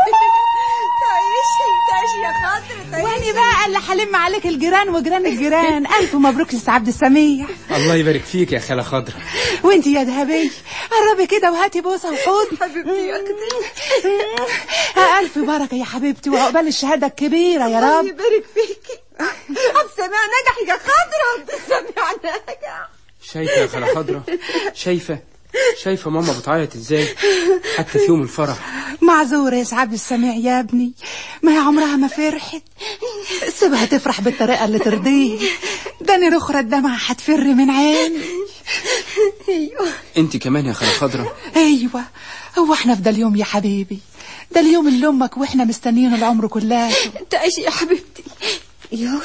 تعيشي تعيشي يا خاطر، تعيشي. واني بقى اللي هلم عليك الجيران وجيران الجيران. الف مبروك لسه عبد السميع. الله يبارك فيك يا خالة خضرة. وانتي يا ذهبية قربي كده وهاتي بوسه وحضن. حبيبتي يا اختي. الف بركه يا حبيبتي، وعقبال الشهاده الكبيره يا رب. الله يبارك فيكي. عبد السميع نجح يا خضرة، عبد السميع نجح. شايفة يا خالة خضرة؟ شايفة شايفة ماما بتعيط ازاي حتى في يوم الفرح؟ معذورة يا عبد السميع يا ابني، ما هي عمرها ما فرحت، سيبها تفرح بالطريقة اللي ترضيه. ده انا رخرة الدمعة هتفر من عيني. ايوه انت كمان يا خالة خضرة. ايوه، هو احنا في ده اليوم يا حبيبي؟ ده اليوم اللي امك واحنا مستنيينه العمر كلها. تعيشي يا حبيبتي. يوه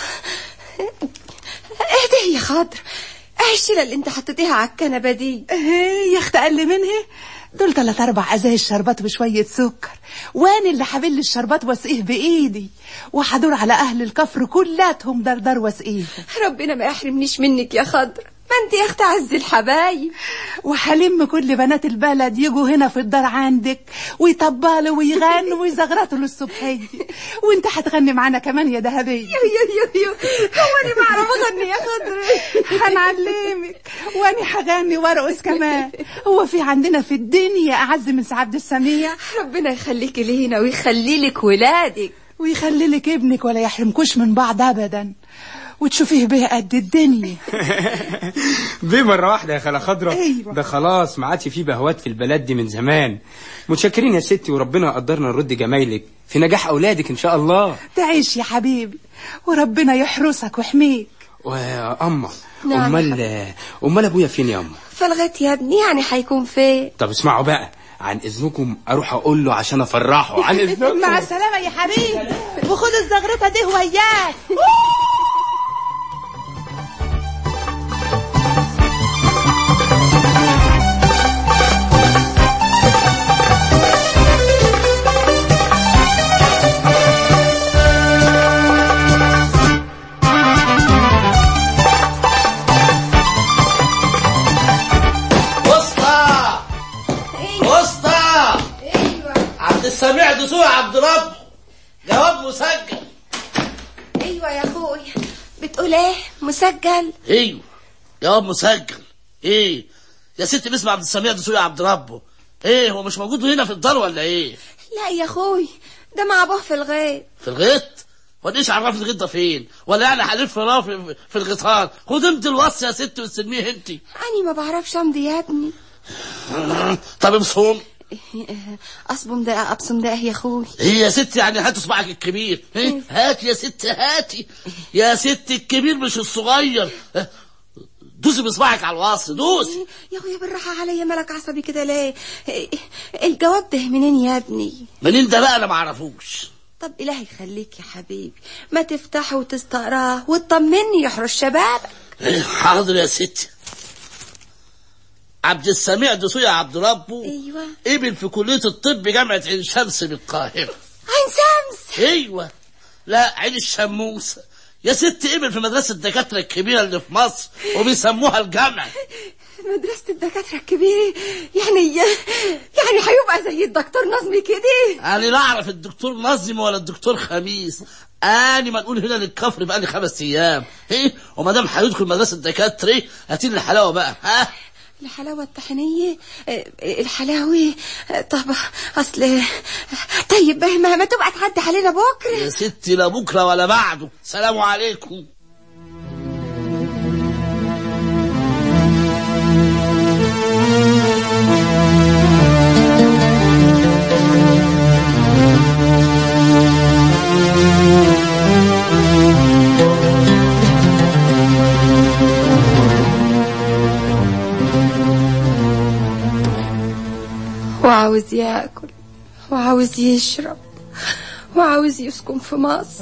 اهدي يا خضرة، ايه الشيله اللي انت حطيتيها على الكنبه دي؟ ايه يا اخت اقل منها؟ دول تلات اربع ازايز شربات بشويه سكر، وانا اللي حبل الشربات واسقيه بايدي، وحدور على اهل الكفر كلاتهم دردر واسقيه. ربنا ما يحرمنيش منك يا خضرة، ما انت يا اخت عز الحبايب. وحلم كل بنات البلد يجوا هنا في الدار عندك ويطبلوا ويغنوا ويزغرطوا للصبحيه، وانت هتغني معانا كمان يا ذهبيه. يو يو يو يو، هو انا ما اعرف اغني يا خضرة؟ هنعلمك، واني هغني وارقص كمان. هو في عندنا في الدنيا اعز من سي عبد السميع؟ ربنا يخليكي لينا ويخلي لك ولادك ويخلي لك ابنك، ولا يحرمكوش من بعض ابدا، وتشوفيه بيه قد الدنيا. بيه مرة واحدة يا خالة خضرة؟ أيوة. ده خلاص ما عادش فيه بهوات في البلد دي من زمان. متشكرين يا ستي، وربنا قدرنا نرد جمايلك في نجاح أولادك إن شاء الله. تعيش يا حبيبي، وربنا يحرسك ويحميك. وأما نعم. أمال أمال أبويا فين يا أما؟ فلغت يا ابني، يعني هيكون فين؟ طب اسمعوا بقى، عن إذنكم أروح أقول له عشان أفرحه. عن إذنكم. مع السلامة يا حبيبي، وخد الزغرطة دي وياك. سميع دسوق عبد رب، جواب مسجل. ايوه يا اخويا، بتقول ايه؟ مسجل؟ ايوه جواب مسجل. ايه يا ستي باسم عبد السميع دسوق عبد ربه؟ ايه هو مش موجود هنا في الدار ولا ايه؟ لا يا اخوي، ده مع ابوه في الغيط. في الغيط؟ وديش عرف الغيط ده فين؟ ولا يعني هلف وراه في, في الغيطان؟ خد انت الوصي يا ستي واستلميه انت. انا ما بعرفش امضي يا ابني. طب ابصم. اصبم ده ابصم ده يا اخوي. ايه يا ستي يعني هات اصبعك الكبير. ايه هات يا ستي، هاتي يا ستي الكبير مش الصغير. دوسي بصبعك على الوصل، دوسي. يا اخويا بالراحه عليا، مالك عصبي كده ليه؟ الجواب ده منين يا ابني؟ منين ده بقى؟ انا ما اعرفوش. طب الهي يخليك يا حبيبي، ما تفتحه وتستقراه وتطمني يحرس شبابك. حاضر يا ستي. عبد السميع دسوق عبد ربه. ايوه. قبل في كلية الطب جامعة عين شمس بالقاهرة. عين شمس؟ ايوه، لا عين الشموسة يا ستي. قبل في مدرسة الدكاترة الكبيرة اللي في مصر وبيسموها الجامعة. مدرسة الدكاترة الكبيرة؟ يعني يعني هيبقى زي الدكتور نظمي كده؟ انا لا اعرف الدكتور نظمي ولا الدكتور خميس. اني ما نقول هنا للكفر بقى لي خمس ايام. ايه وما دام هيدخل مدرسة الدكاترة هاتين الحلاوة بقى. ها الحلاوة الطحينية؟ الحلاوة؟ طب أصل طيب ما, ما تبقى تعدي علينا بكرة يا ستي، لا بكرة ولا بعده. سلام عليكم. وعاوز ياكل وعاوز يشرب وعاوز يسكن في مصر.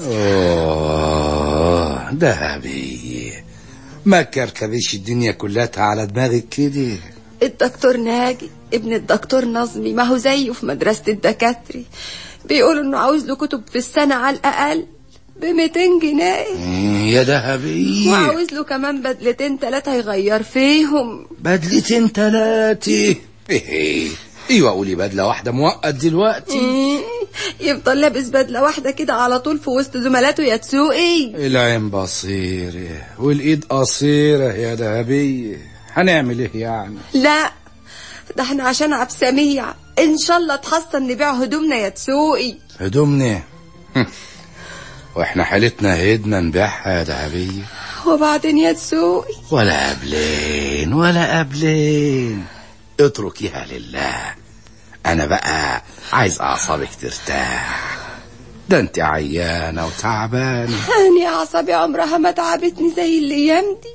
اوه دهبي، ما كركبش الدنيا كلها على دماغك كده. الدكتور ناجي ابن الدكتور نظمي ما هو زيه في مدرسة الدكاترة، بيقولوا انه عاوز له كتب في السنة على الاقل بميتين جنيه يا دهبي، وعاوز له كمان بدلتين تلاتة يغير فيهم. بدلتين تلاتة؟ ايوه قولي بدله واحده مؤقت دلوقتي. يفضل لابس بدله واحده كده على طول في وسط زملاته يا تسوقي. العين بصيره والايد قصيره يا دهبيه، هنعمل ايه يعني؟ لا ده احنا عشان عبد سميع ان شاء الله تحصل نبيع هدومنا يا تسوقي. هدومنا؟ واحنا حالتنا هدنا نبيعها يا دهبيه؟ وبعدين يا تسوقي ولا قبلين ولا قبلين، اتركيها لله. انا بقى عايز اعصابك ترتاح، ده انت عيانه وتعبانه. انا اعصابي عمرها ما تعبتني زي الايام دي،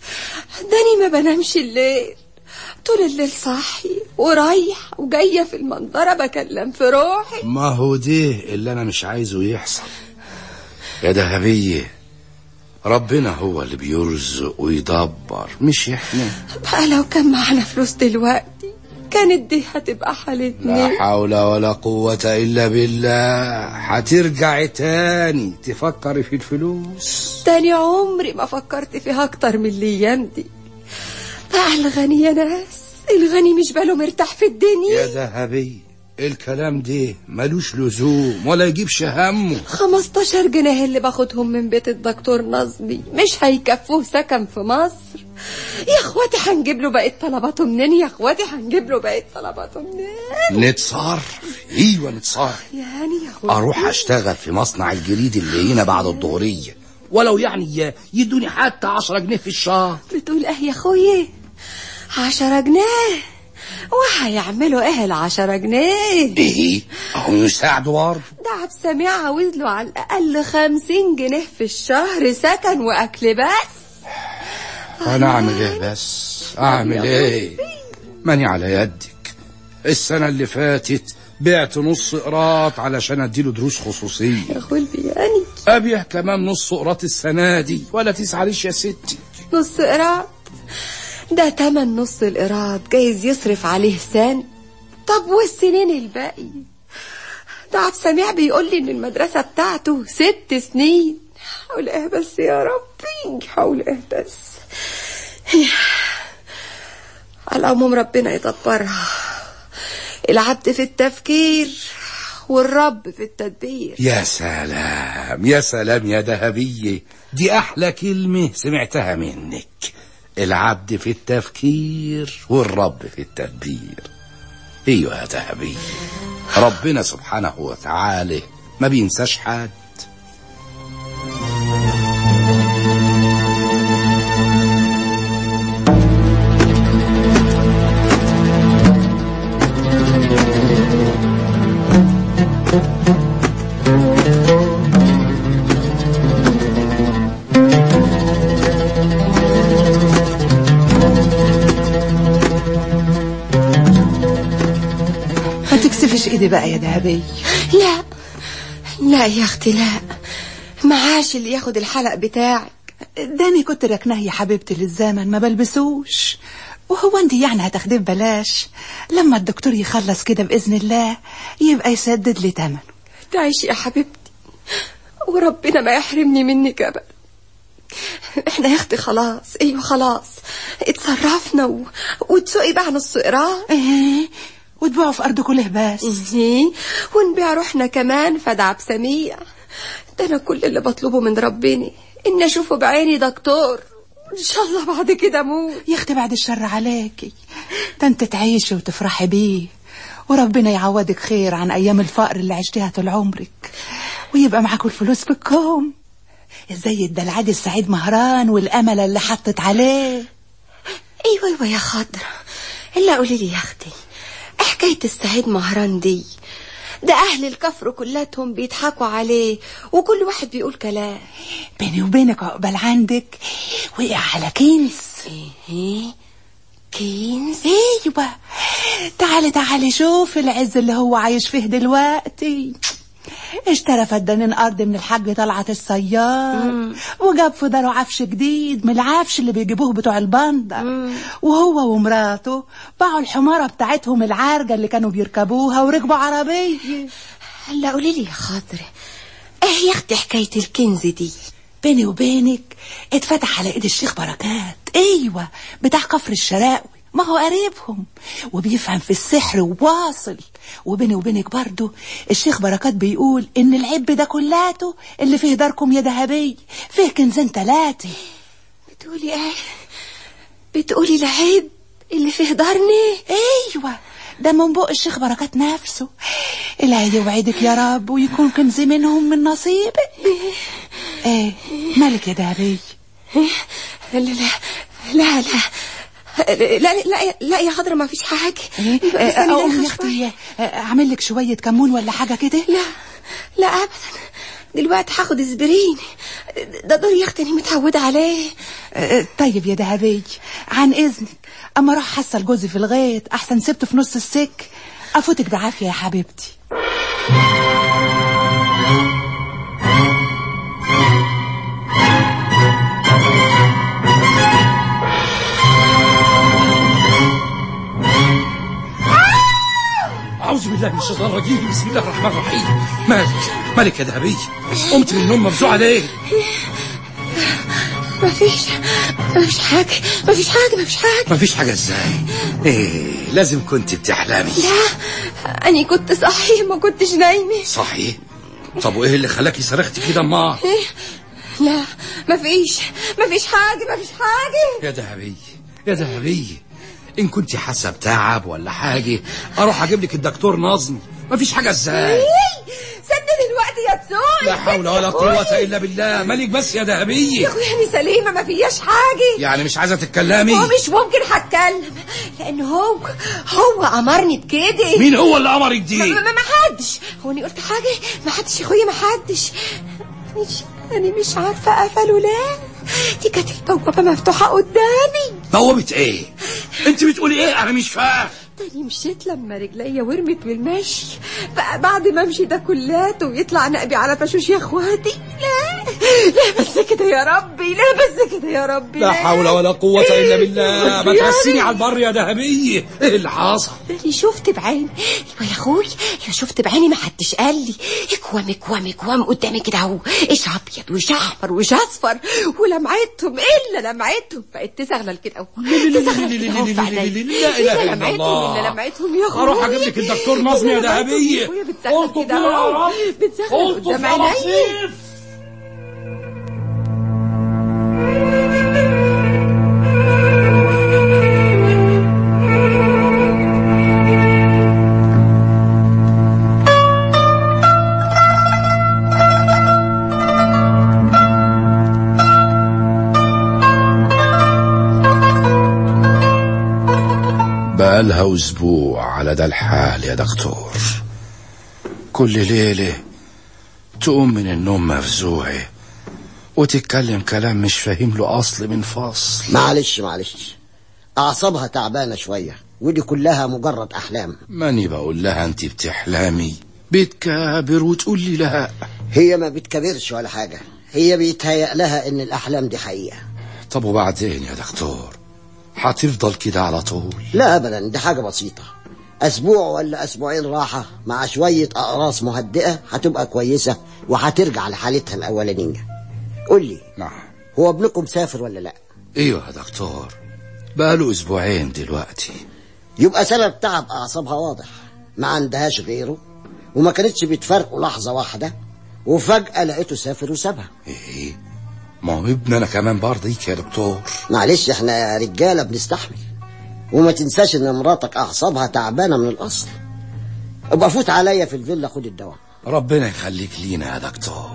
داني ما بنامش الليل، طول الليل صاحي ورايح وجايه في المنظره بكلم في روحي. ما هو ده اللي انا مش عايزه يحصل يا دهبيه. ربنا هو اللي بيرزق ويدبر مش احنا. بقى لو كان معانا فلوس دلوقتي كانت دي هتبقى حالتنا. لا حول ولا قوة إلا بالله. هترجعي تاني تفكري في الفلوس؟ تاني عمري ما فكرت فيها أكتر من الأيام دي. بقى الغني يا ناس، الغني مش باله مرتاح في الدنيا. يا ذهبي الكلام ده ملوش لزوم ولا يجيبش همه. خمستاشر جنيه اللي باخدهم من بيت الدكتور نظمي مش هيكفوه سكن في مصر. يا اخواتي هنجيب له بقية طلباته منين؟ يا اخواتي هنجيب له بقية طلباته منين؟ نتصرف. ايوه نتصرف. يعني يا اخواتي اروح اشتغل في مصنع الجريد اللي هنا بعد الظهرية، ولو يعني يدوني حتى عشرة جنيه في الشهر. بتقول ايه يا اخويا؟ عشرة جنيه؟ وهيعملوا ايه العشرة جنيه؟ ايه اهو يساعدوا برضه. ده عبد سميع عاوز له على الاقل خمسين جنيه في الشهر سكن واكل بس. انا اعمل ايه بس؟ اعمل ايه؟ ماني على يدك. السنة اللي فاتت بعت نص قراط علشان اديله دروس خصوصية. يا اخوي البياني ابيع كمان نص قراط السنة دي، ولا تزعليش يا ستي. نص قراط؟ ده تمن نص القراط جايز يصرف عليه سنة. طب والسنين الباقي؟ ده عبد سميع بيقول لي ان المدرسة بتاعته ست سنين. حول ايه بس يا ربي، حول ايه بس. على العموم ربنا يدبرها. العبد في التفكير والرب في التدبير. يا سلام يا سلام يا ذهبية، دي احلى كلمة سمعتها منك. العبد في التفكير والرب في التدبير. ايوه يا ذهبية، ربنا سبحانه وتعالى ما بينساش حد. تكسفش ايدي بقى يا ذهبي. لا لا يا اختي لا، معاش اللي ياخد الحلق بتاعك. داني كنت ركناه يا حبيبتي للزمن ما بلبسوش، وهو انت يعني هتاخديه ببلاش؟ لما الدكتور يخلص كده بإذن الله يبقى يسدد لي تمنه. تعيشي يا حبيبتي وربنا ما يحرمني منك ابدا. احنا يا اختي خلاص، ايوه خلاص اتصرفنا و... وتسوقي بقى نص قراط. ايه وتبيعوا في ارضكم ليه بس؟ ايه ونبيع روحنا كمان فدع بسميع. ده انا كل اللي بطلبه من ربنا ان اشوفه بعيني دكتور ان شاء الله بعد كده اموت. يا اختي بعد الشر عليكي، ده انت تعيشي وتفرحي بيه، وربنا يعوضك خير عن ايام الفقر اللي عشتيها طول عمرك، ويبقى معاكوا الفلوس بالكوم زي الدلعاد السعيد مهران والامل اللي حطت عليه. ايوه ايوه يا خضرة، الا قولي لي يا اختي، حكايه السعيد مهران دي ده اهل الكفر كلاتهم بيضحكوا عليه وكل واحد بيقول كلام. بيني وبينك عقبال عندك وقع على كنز. ايه كنز؟ ايوه، تعالي تعالي شوف العز اللي هو عايش فيه دلوقتي. اشترى فدانين ارض من الحاج طلعت الصياد، مم. وجاب في داره عفش جديد من العفش اللي بيجيبوه بتوع البندر، مم. وهو ومراته باعوا الحمارة بتاعتهم العارجة اللي كانوا بيركبوها وركبوا عربية. هلا قولي لي يا خاطر، ايه يا اختي حكاية الكنز دي؟ بيني وبينك اتفتح على ايد الشيخ بركات، ايوه بتاع كفر الشراقوي، ما هو قريبهم وبيفهم في السحر وواصل. وبيني وبينك برضو الشيخ بركات بيقول ان العب ده كلاته اللي فيه داركم يا ذهبي فيه كنزين تلاتة. بتقولي ايه؟ بتقولي العب اللي فيه دارني؟ ايوه ده من بق الشيخ بركات نفسه. الهي يوعدك يا رب ويكون كنز منهم من نصيبك. ايه مالك يا ذهبي؟ لا لا لا لا لا لا لا يا خضرة ما فيش حاجة. اقوم يا اختي اعمل لك شوية كمون ولا حاجة كده؟ لا لا ابدا، دلوقتي هاخد اسبرين، ده دور يا اختي انا متعودة عليه. طيب يا ذهبي عن اذنك اما اروح حصل جوزي في الغيط احسن سبته في نص السك. افوتك بعافية يا حبيبتي. أعوذ بالله من الشيطان الرجيم، بسم الله الرحمن الرحيم. مالك مالك يا ذهبي؟ قمت من النوم مفزوعة ليه؟ مفيش مفيش حاجة مفيش حاجة مفيش حاجة مفيش حاجة ازاي؟ ايه لازم كنت بتحلمي. لا أنا كنت صحي ما كنتش نايمة. صحي؟ طب وايه اللي خلاكي صرختي كده امال؟ لا مفيش مفيش حاجة مفيش حاجة يا ذهبي يا ذهبي، ان كنت حاسه بتعب ولا حاجه اروح اجيب لك الدكتور نظمي. مفيش حاجه ازاي؟ سدد الوقت يا تسوي. لا حول ولا قوه الا بالله. مالك بس يا ذهبي؟ يا اخويا انا سليمه ما فياش حاجه. يعني مش عايزه تتكلمي؟ هو مش ممكن هتكلم لانه هو هو امرني بكده. مين هو اللي امرك دي؟ ما, ما, ما حدش. هو انا قلت حاجه؟ ما حدش يا اخويا ما حدش. مش انا مش عارفه اقفله ليه. دي كانت البوابه مفتوحه قدامي. بوابه ايه؟ انت بتقولي ايه؟ انا مش فاهم. تاني مشيت لما رجليا ورمت بالمشي بقى بعد ما امشي ده كلاته ويطلع نقبي على فشوش يا اخواتي. لا لا بس كده يا ربي، لا بس كده يا ربي. لا, لا حول ولا قوة الا بالله. ما ترسيني على البر يا ذهبية. ايه اللي حصل؟ اللي شفت بعيني. ايوه يا اخوي يا شفت بعيني، ما حدش قال لي. اكوام اكوام اكوام قدامي كده اهو، ايش ابيض وش احمر وش اصفر ولمعتهم الا لمعتهم بقت تزغلل كده اهو تزغلل كده اهو في عيني. لا اله الا الله. اللي لمعتهم يا اخويا. اروح اجيب لك الدكتور نظمي يا ذهبيه. قلت كده يا رب بتسخن قدام عيني. بقالها أسبوع على ده الحال يا دكتور. كل ليلة تقوم من النوم مفزوعة وتتكلم كلام مش فاهم له أصل من فصل. معلش معلش أعصابها تعبانة شوية، ودي كلها مجرد أحلام. ماني بقول لها أنت بتحلمي بتكابر وتقول لي لا. هي ما بتكابرش ولا حاجة، هي بيتهيأ لها إن الأحلام دي حقيقة. طب وبعدين يا دكتور هتفضل كده على طول؟ لا أبدا، دي حاجة بسيطة، أسبوع ولا أسبوعين راحة مع شوية أقراص مهدئة هتبقى كويسة وهترجع لحالتها الأولانية. قول لي، نعم، هو ابنكم سافر ولا لا؟ ايوه يا دكتور، بقاله اسبوعين دلوقتي. يبقى سبب تعب أعصابها واضح، ما عندهاش غيره وما كانتش بتفرقوا لحظة واحدة وفجأة لقيته سافر وسابها. ايه ما هو ابننا كمان برضيك يا دكتور. معلش احنا رجالة بنستحمل. وما تنساش ان مراتك اعصابها تعبانة من الاصل. ابقى فوت عليا في الفيلا خد الدواء. ربنا يخليك لينا يا دكتور.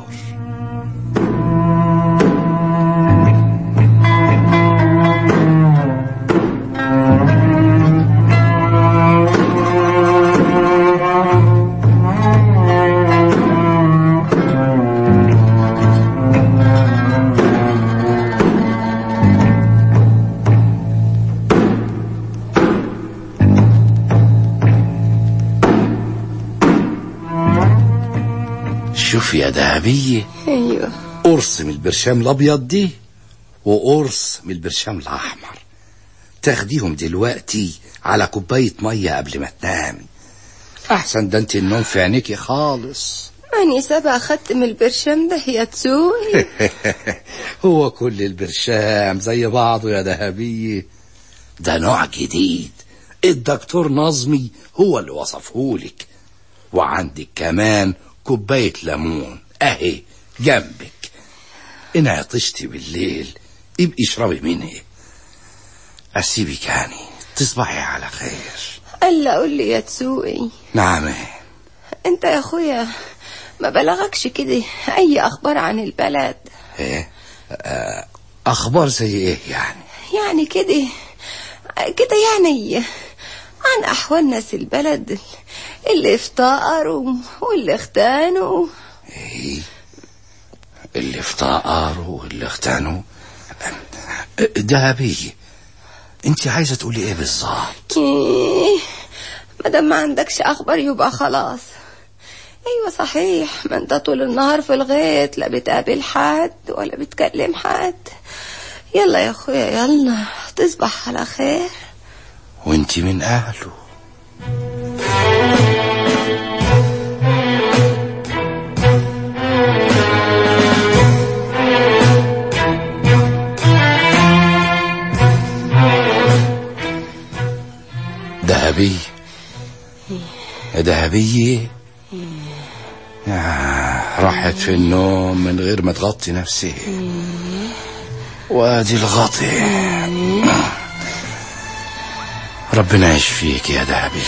شوف يا دهبية. ايوه. قرص من البرشام الابيض دي وقرص من البرشام الاحمر، تاخديهم دلوقتي على كوباية مية قبل ما تنامي. احسن ده انت النوم في عينيكي خالص. أني سبق أخدت من البرشام ده يا تسوقي. هو كل البرشام زي بعضه يا دهبية، ده نوع جديد الدكتور نظمي هو اللي وصفهولك. وعندك كمان كوباية ليمون اهي جنبك، إن عطشتي بالليل ابقي اشربي منها. اسيبك يعني تصبحي على خير. ألا قول لي يا تسوقي. نعم. انت يا اخويا ما بلغكش كده اي اخبار عن البلد؟ ايه اخبار زي ايه يعني؟ يعني كده كده يعني عن احوال ناس البلد اللي افتقروا واللي اختانوا. ايه اللي افتقروا واللي اختانوا؟ دهبية انت عايزة تقولي ايه بالظبط؟ ايه مادام ما عندكش اخبار يبقى خلاص. ايوه صحيح، ما انت طول النهار في الغيط لا بتقابل حد ولا بتكلم حد. يلا يا اخويا يلا تصبح على خير. وانت من اهله. دهبية دهبية آه راحت في النوم من غير ما تغطي نفسها. وادي الغطي. ربنا يشفيك يا دهبي.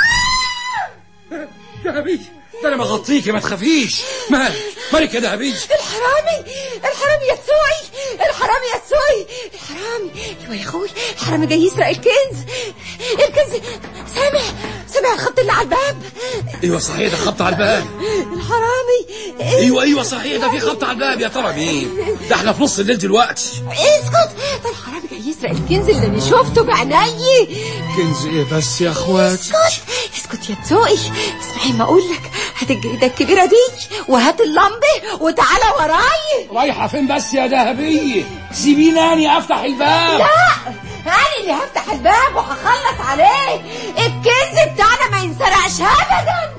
دهبي ده انا مغطيكي ما تخافيش. مالك مالك يا دهبي؟ الحرامي الحرامي يا تسوقي، الحرامي يا تسوقي، الحرامي. ايوه يا اخوي الحرامي جاي يسرق الكنز. الكنز سامع سامع الخط اللي على الباب. ايوه صحيح ده خبط على الباب. الحرامي. ايوه ايوه صحيح ده في خبط على الباب. يا ترى مين ده؟ احنا في نص الليل دلوقتي. اسكت، ده الحرامي جاي يسرق الكنز اللي انا شفته بعيني. كنز ايه بس يا اخواتي؟ اسكت اسكت يا تسوقي. اسمعي ما اقول لك، هات الجريده الكبيره دي وهات اللمبه وتعالى وراي. رايحه فين بس يا دهبيه؟ سيبيني اني افتح الباب. لا انا اللي هفتح الباب وهخلص عليه. الكنز بتاعنا ما ينسرقش ابدا.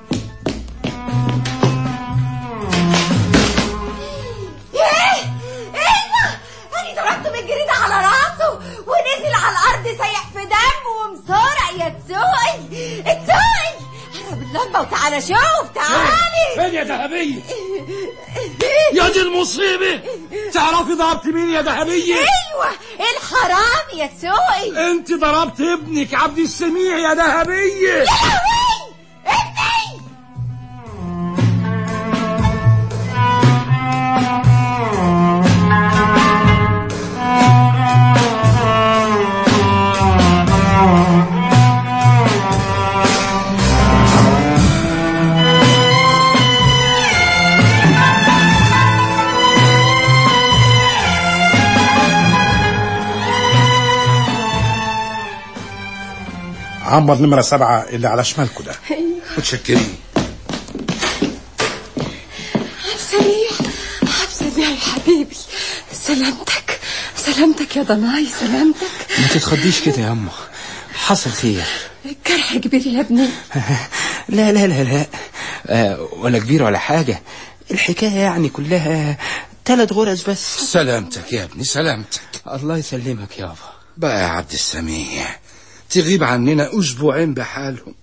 ايه ايه ده؟ انا ضربته بالجريده على راسه ونزل على الارض سايح في دم ومسرق. يا تسوقي تسوقي قرب اللمبه وتعالى شوف. تعالي. فين يا دهبيه؟ يا دي المصيبه. تعرفي ضربت مين يا دهبيه؟ ايوه الحرامي يا تسوقي. انت ضربت ابنك عبد السميع يا دهبيه. يا لهوي ابني. عمر نمرة سبعة اللي على شمالكوا ده. متشكرين. سميع عبد السميع يا حبيبي، سلامتك سلامتك يا ضناي سلامتك. ما تتخضيش كده يا أمه، حصل خير. الجرح كبير يا ابني. لا لا لا لا آه ولا كبير ولا حاجة. الحكاية يعني كلها ثلاث غرز بس. سلامتك يا ابني سلامتك. الله يسلمك يابا. بقى يا عبد السميع تغيب عننا اسبوعين بحالهم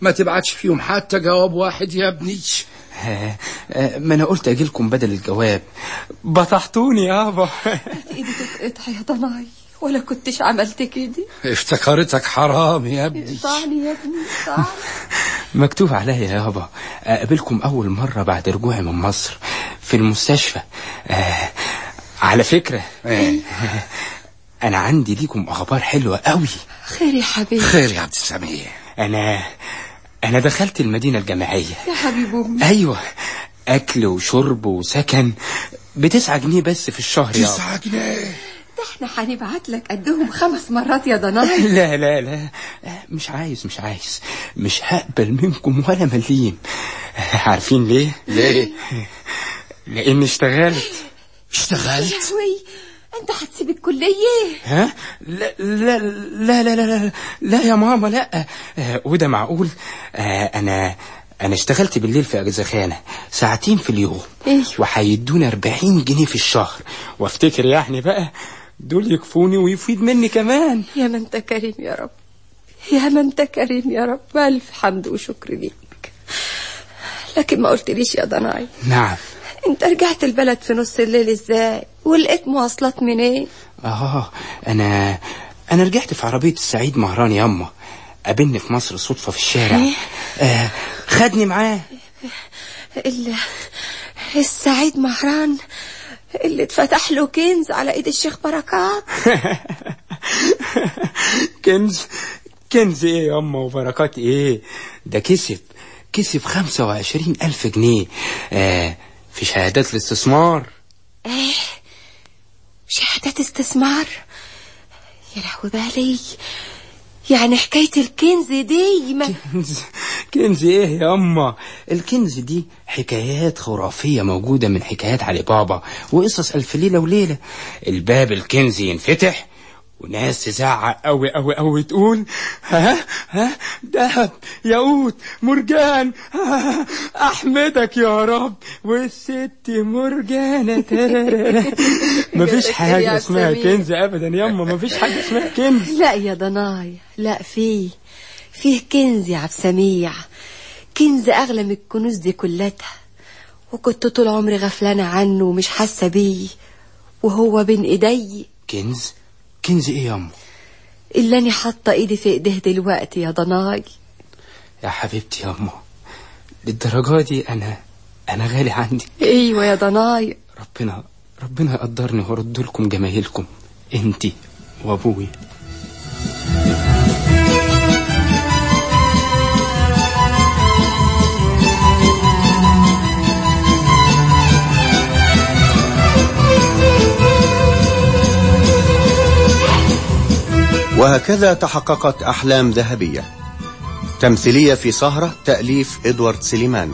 ما تبعتش فيهم حتى جواب واحد يا ابني؟ آه، آه، ما انا قلت اجيلكم بدل الجواب. بطحتوني يابا. ايدي تتقطع يا ضناي، ولا كنتش عملت كده. افتكرتك حرام يا ابني. طعني يا ابني طعني. مكتوب عليا يابا اقابلكم اول مرة بعد رجوعي من مصر في المستشفى. آه، على فكرة آه، انا عندي ليكم اخبار حلوة قوي. خير يا حبيبي. خير يا عبد السميع. انا انا دخلت المدينة الجامعية. يا حبيب امي. ايوه، اكل وشرب وسكن بتسعة جنيه بس في الشهر يابا. تسعة جنيه؟ ده احنا هنبعت لك قدهم خمس مرات يا ضناي. لا لا لا، مش عايز مش عايز مش هقبل منكم ولا مليم. عارفين ليه؟ ليه؟ لاني اشتغلت. اشتغلت؟ يا وي، انت هتسيب الكلية؟ ها؟ لا لا لا لا لا لا يا ماما لا. آه، وده معقول؟ آه، انا انا اشتغلت بالليل في اجزخانة ساعتين في اليوم. ايوه. وهيدوني أربعين جنيه في الشهر، وافتكر يعني بقى دول يكفوني ويفيد مني كمان. يا ما انت كريم يا رب، يا ما انت كريم يا رب، الف حمد وشكر ليك. لكن ما قلتليش يا ضناي. نعم. انت رجعت البلد في نص الليل ازاي؟ ولقيت مواصلات منين؟ اه انا انا رجعت في عربية السعيد مهران ياما. قابلني في مصر صدفة في الشارع. ايه؟ آه، خدني معاه. ال... السعيد مهران اللي اتفتح له كنز على ايد الشيخ بركات. كنز كنز ايه يا اما وبركات ايه؟ ده كسب كسب خمسة وعشرين الف جنيه آه في شهادات الاستثمار. ايه شهادات استثمار؟ يا لهوي بالي، يعني حكاية الكنز دي ما... كنز كنز ايه يا اما؟ الكنز دي حكايات خرافية موجودة من حكايات علي بابا وقصص الف ليلة وليلة. الباب الكنز ينفتح وناس تزعق قوي قوي قوي تقول ها ها دهب ياقوت مرجان احمدك يا رب والست مرجانة. مفيش حاجة اسمها كنز ابدا ياما، مفيش حاجة اسمها كنز. لا يا ضنايا لا، فيه فيه كنز يا عبد سميع، كنز اغلى من الكنوز دي كلها، وكنت طول عمري غفلانة عنه ومش حاسة بيه، وهو بين ايدي. كنز كنز ايه ياما؟ اللي انا حاطه ايدي في ايديه دلوقتي يا ضناي. يا حبيبتي ياما، للدرجة دي انا انا غالي عندي. ايوه يا ضناي. ربنا ربنا يقدرني ويرد لكم جمايلكم انتي وابوي. وهكذا تحققت أحلام ذهبية. تمثيلية في سهرة، تأليف إدوارد سليمان.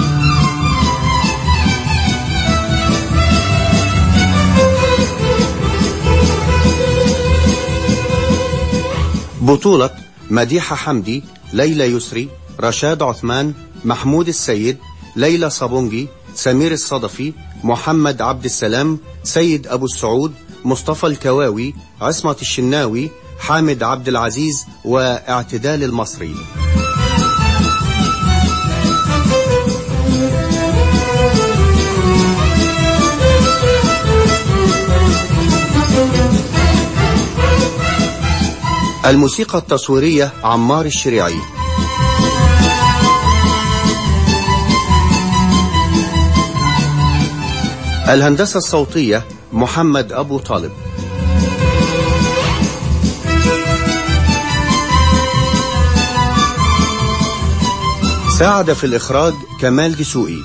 بطولة مديحة حمدي، ليلى يسري، رشاد عثمان، محمود السيد، ليلى صابونجي، سمير الصدفي، محمد عبد السلام، سيد أبو السعود، مصطفى الكواوي، عصمة الشناوي، حامد عبد العزيز، واعتدال المصري. الموسيقى التصويرية عمار الشريعي. الهندسة الصوتية محمد أبو طالب. ساعد في الإخراج كمال دسوقي.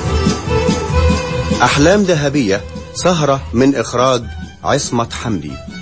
أحلام ذهبية، سهرة من إخراج عصمت حمدي.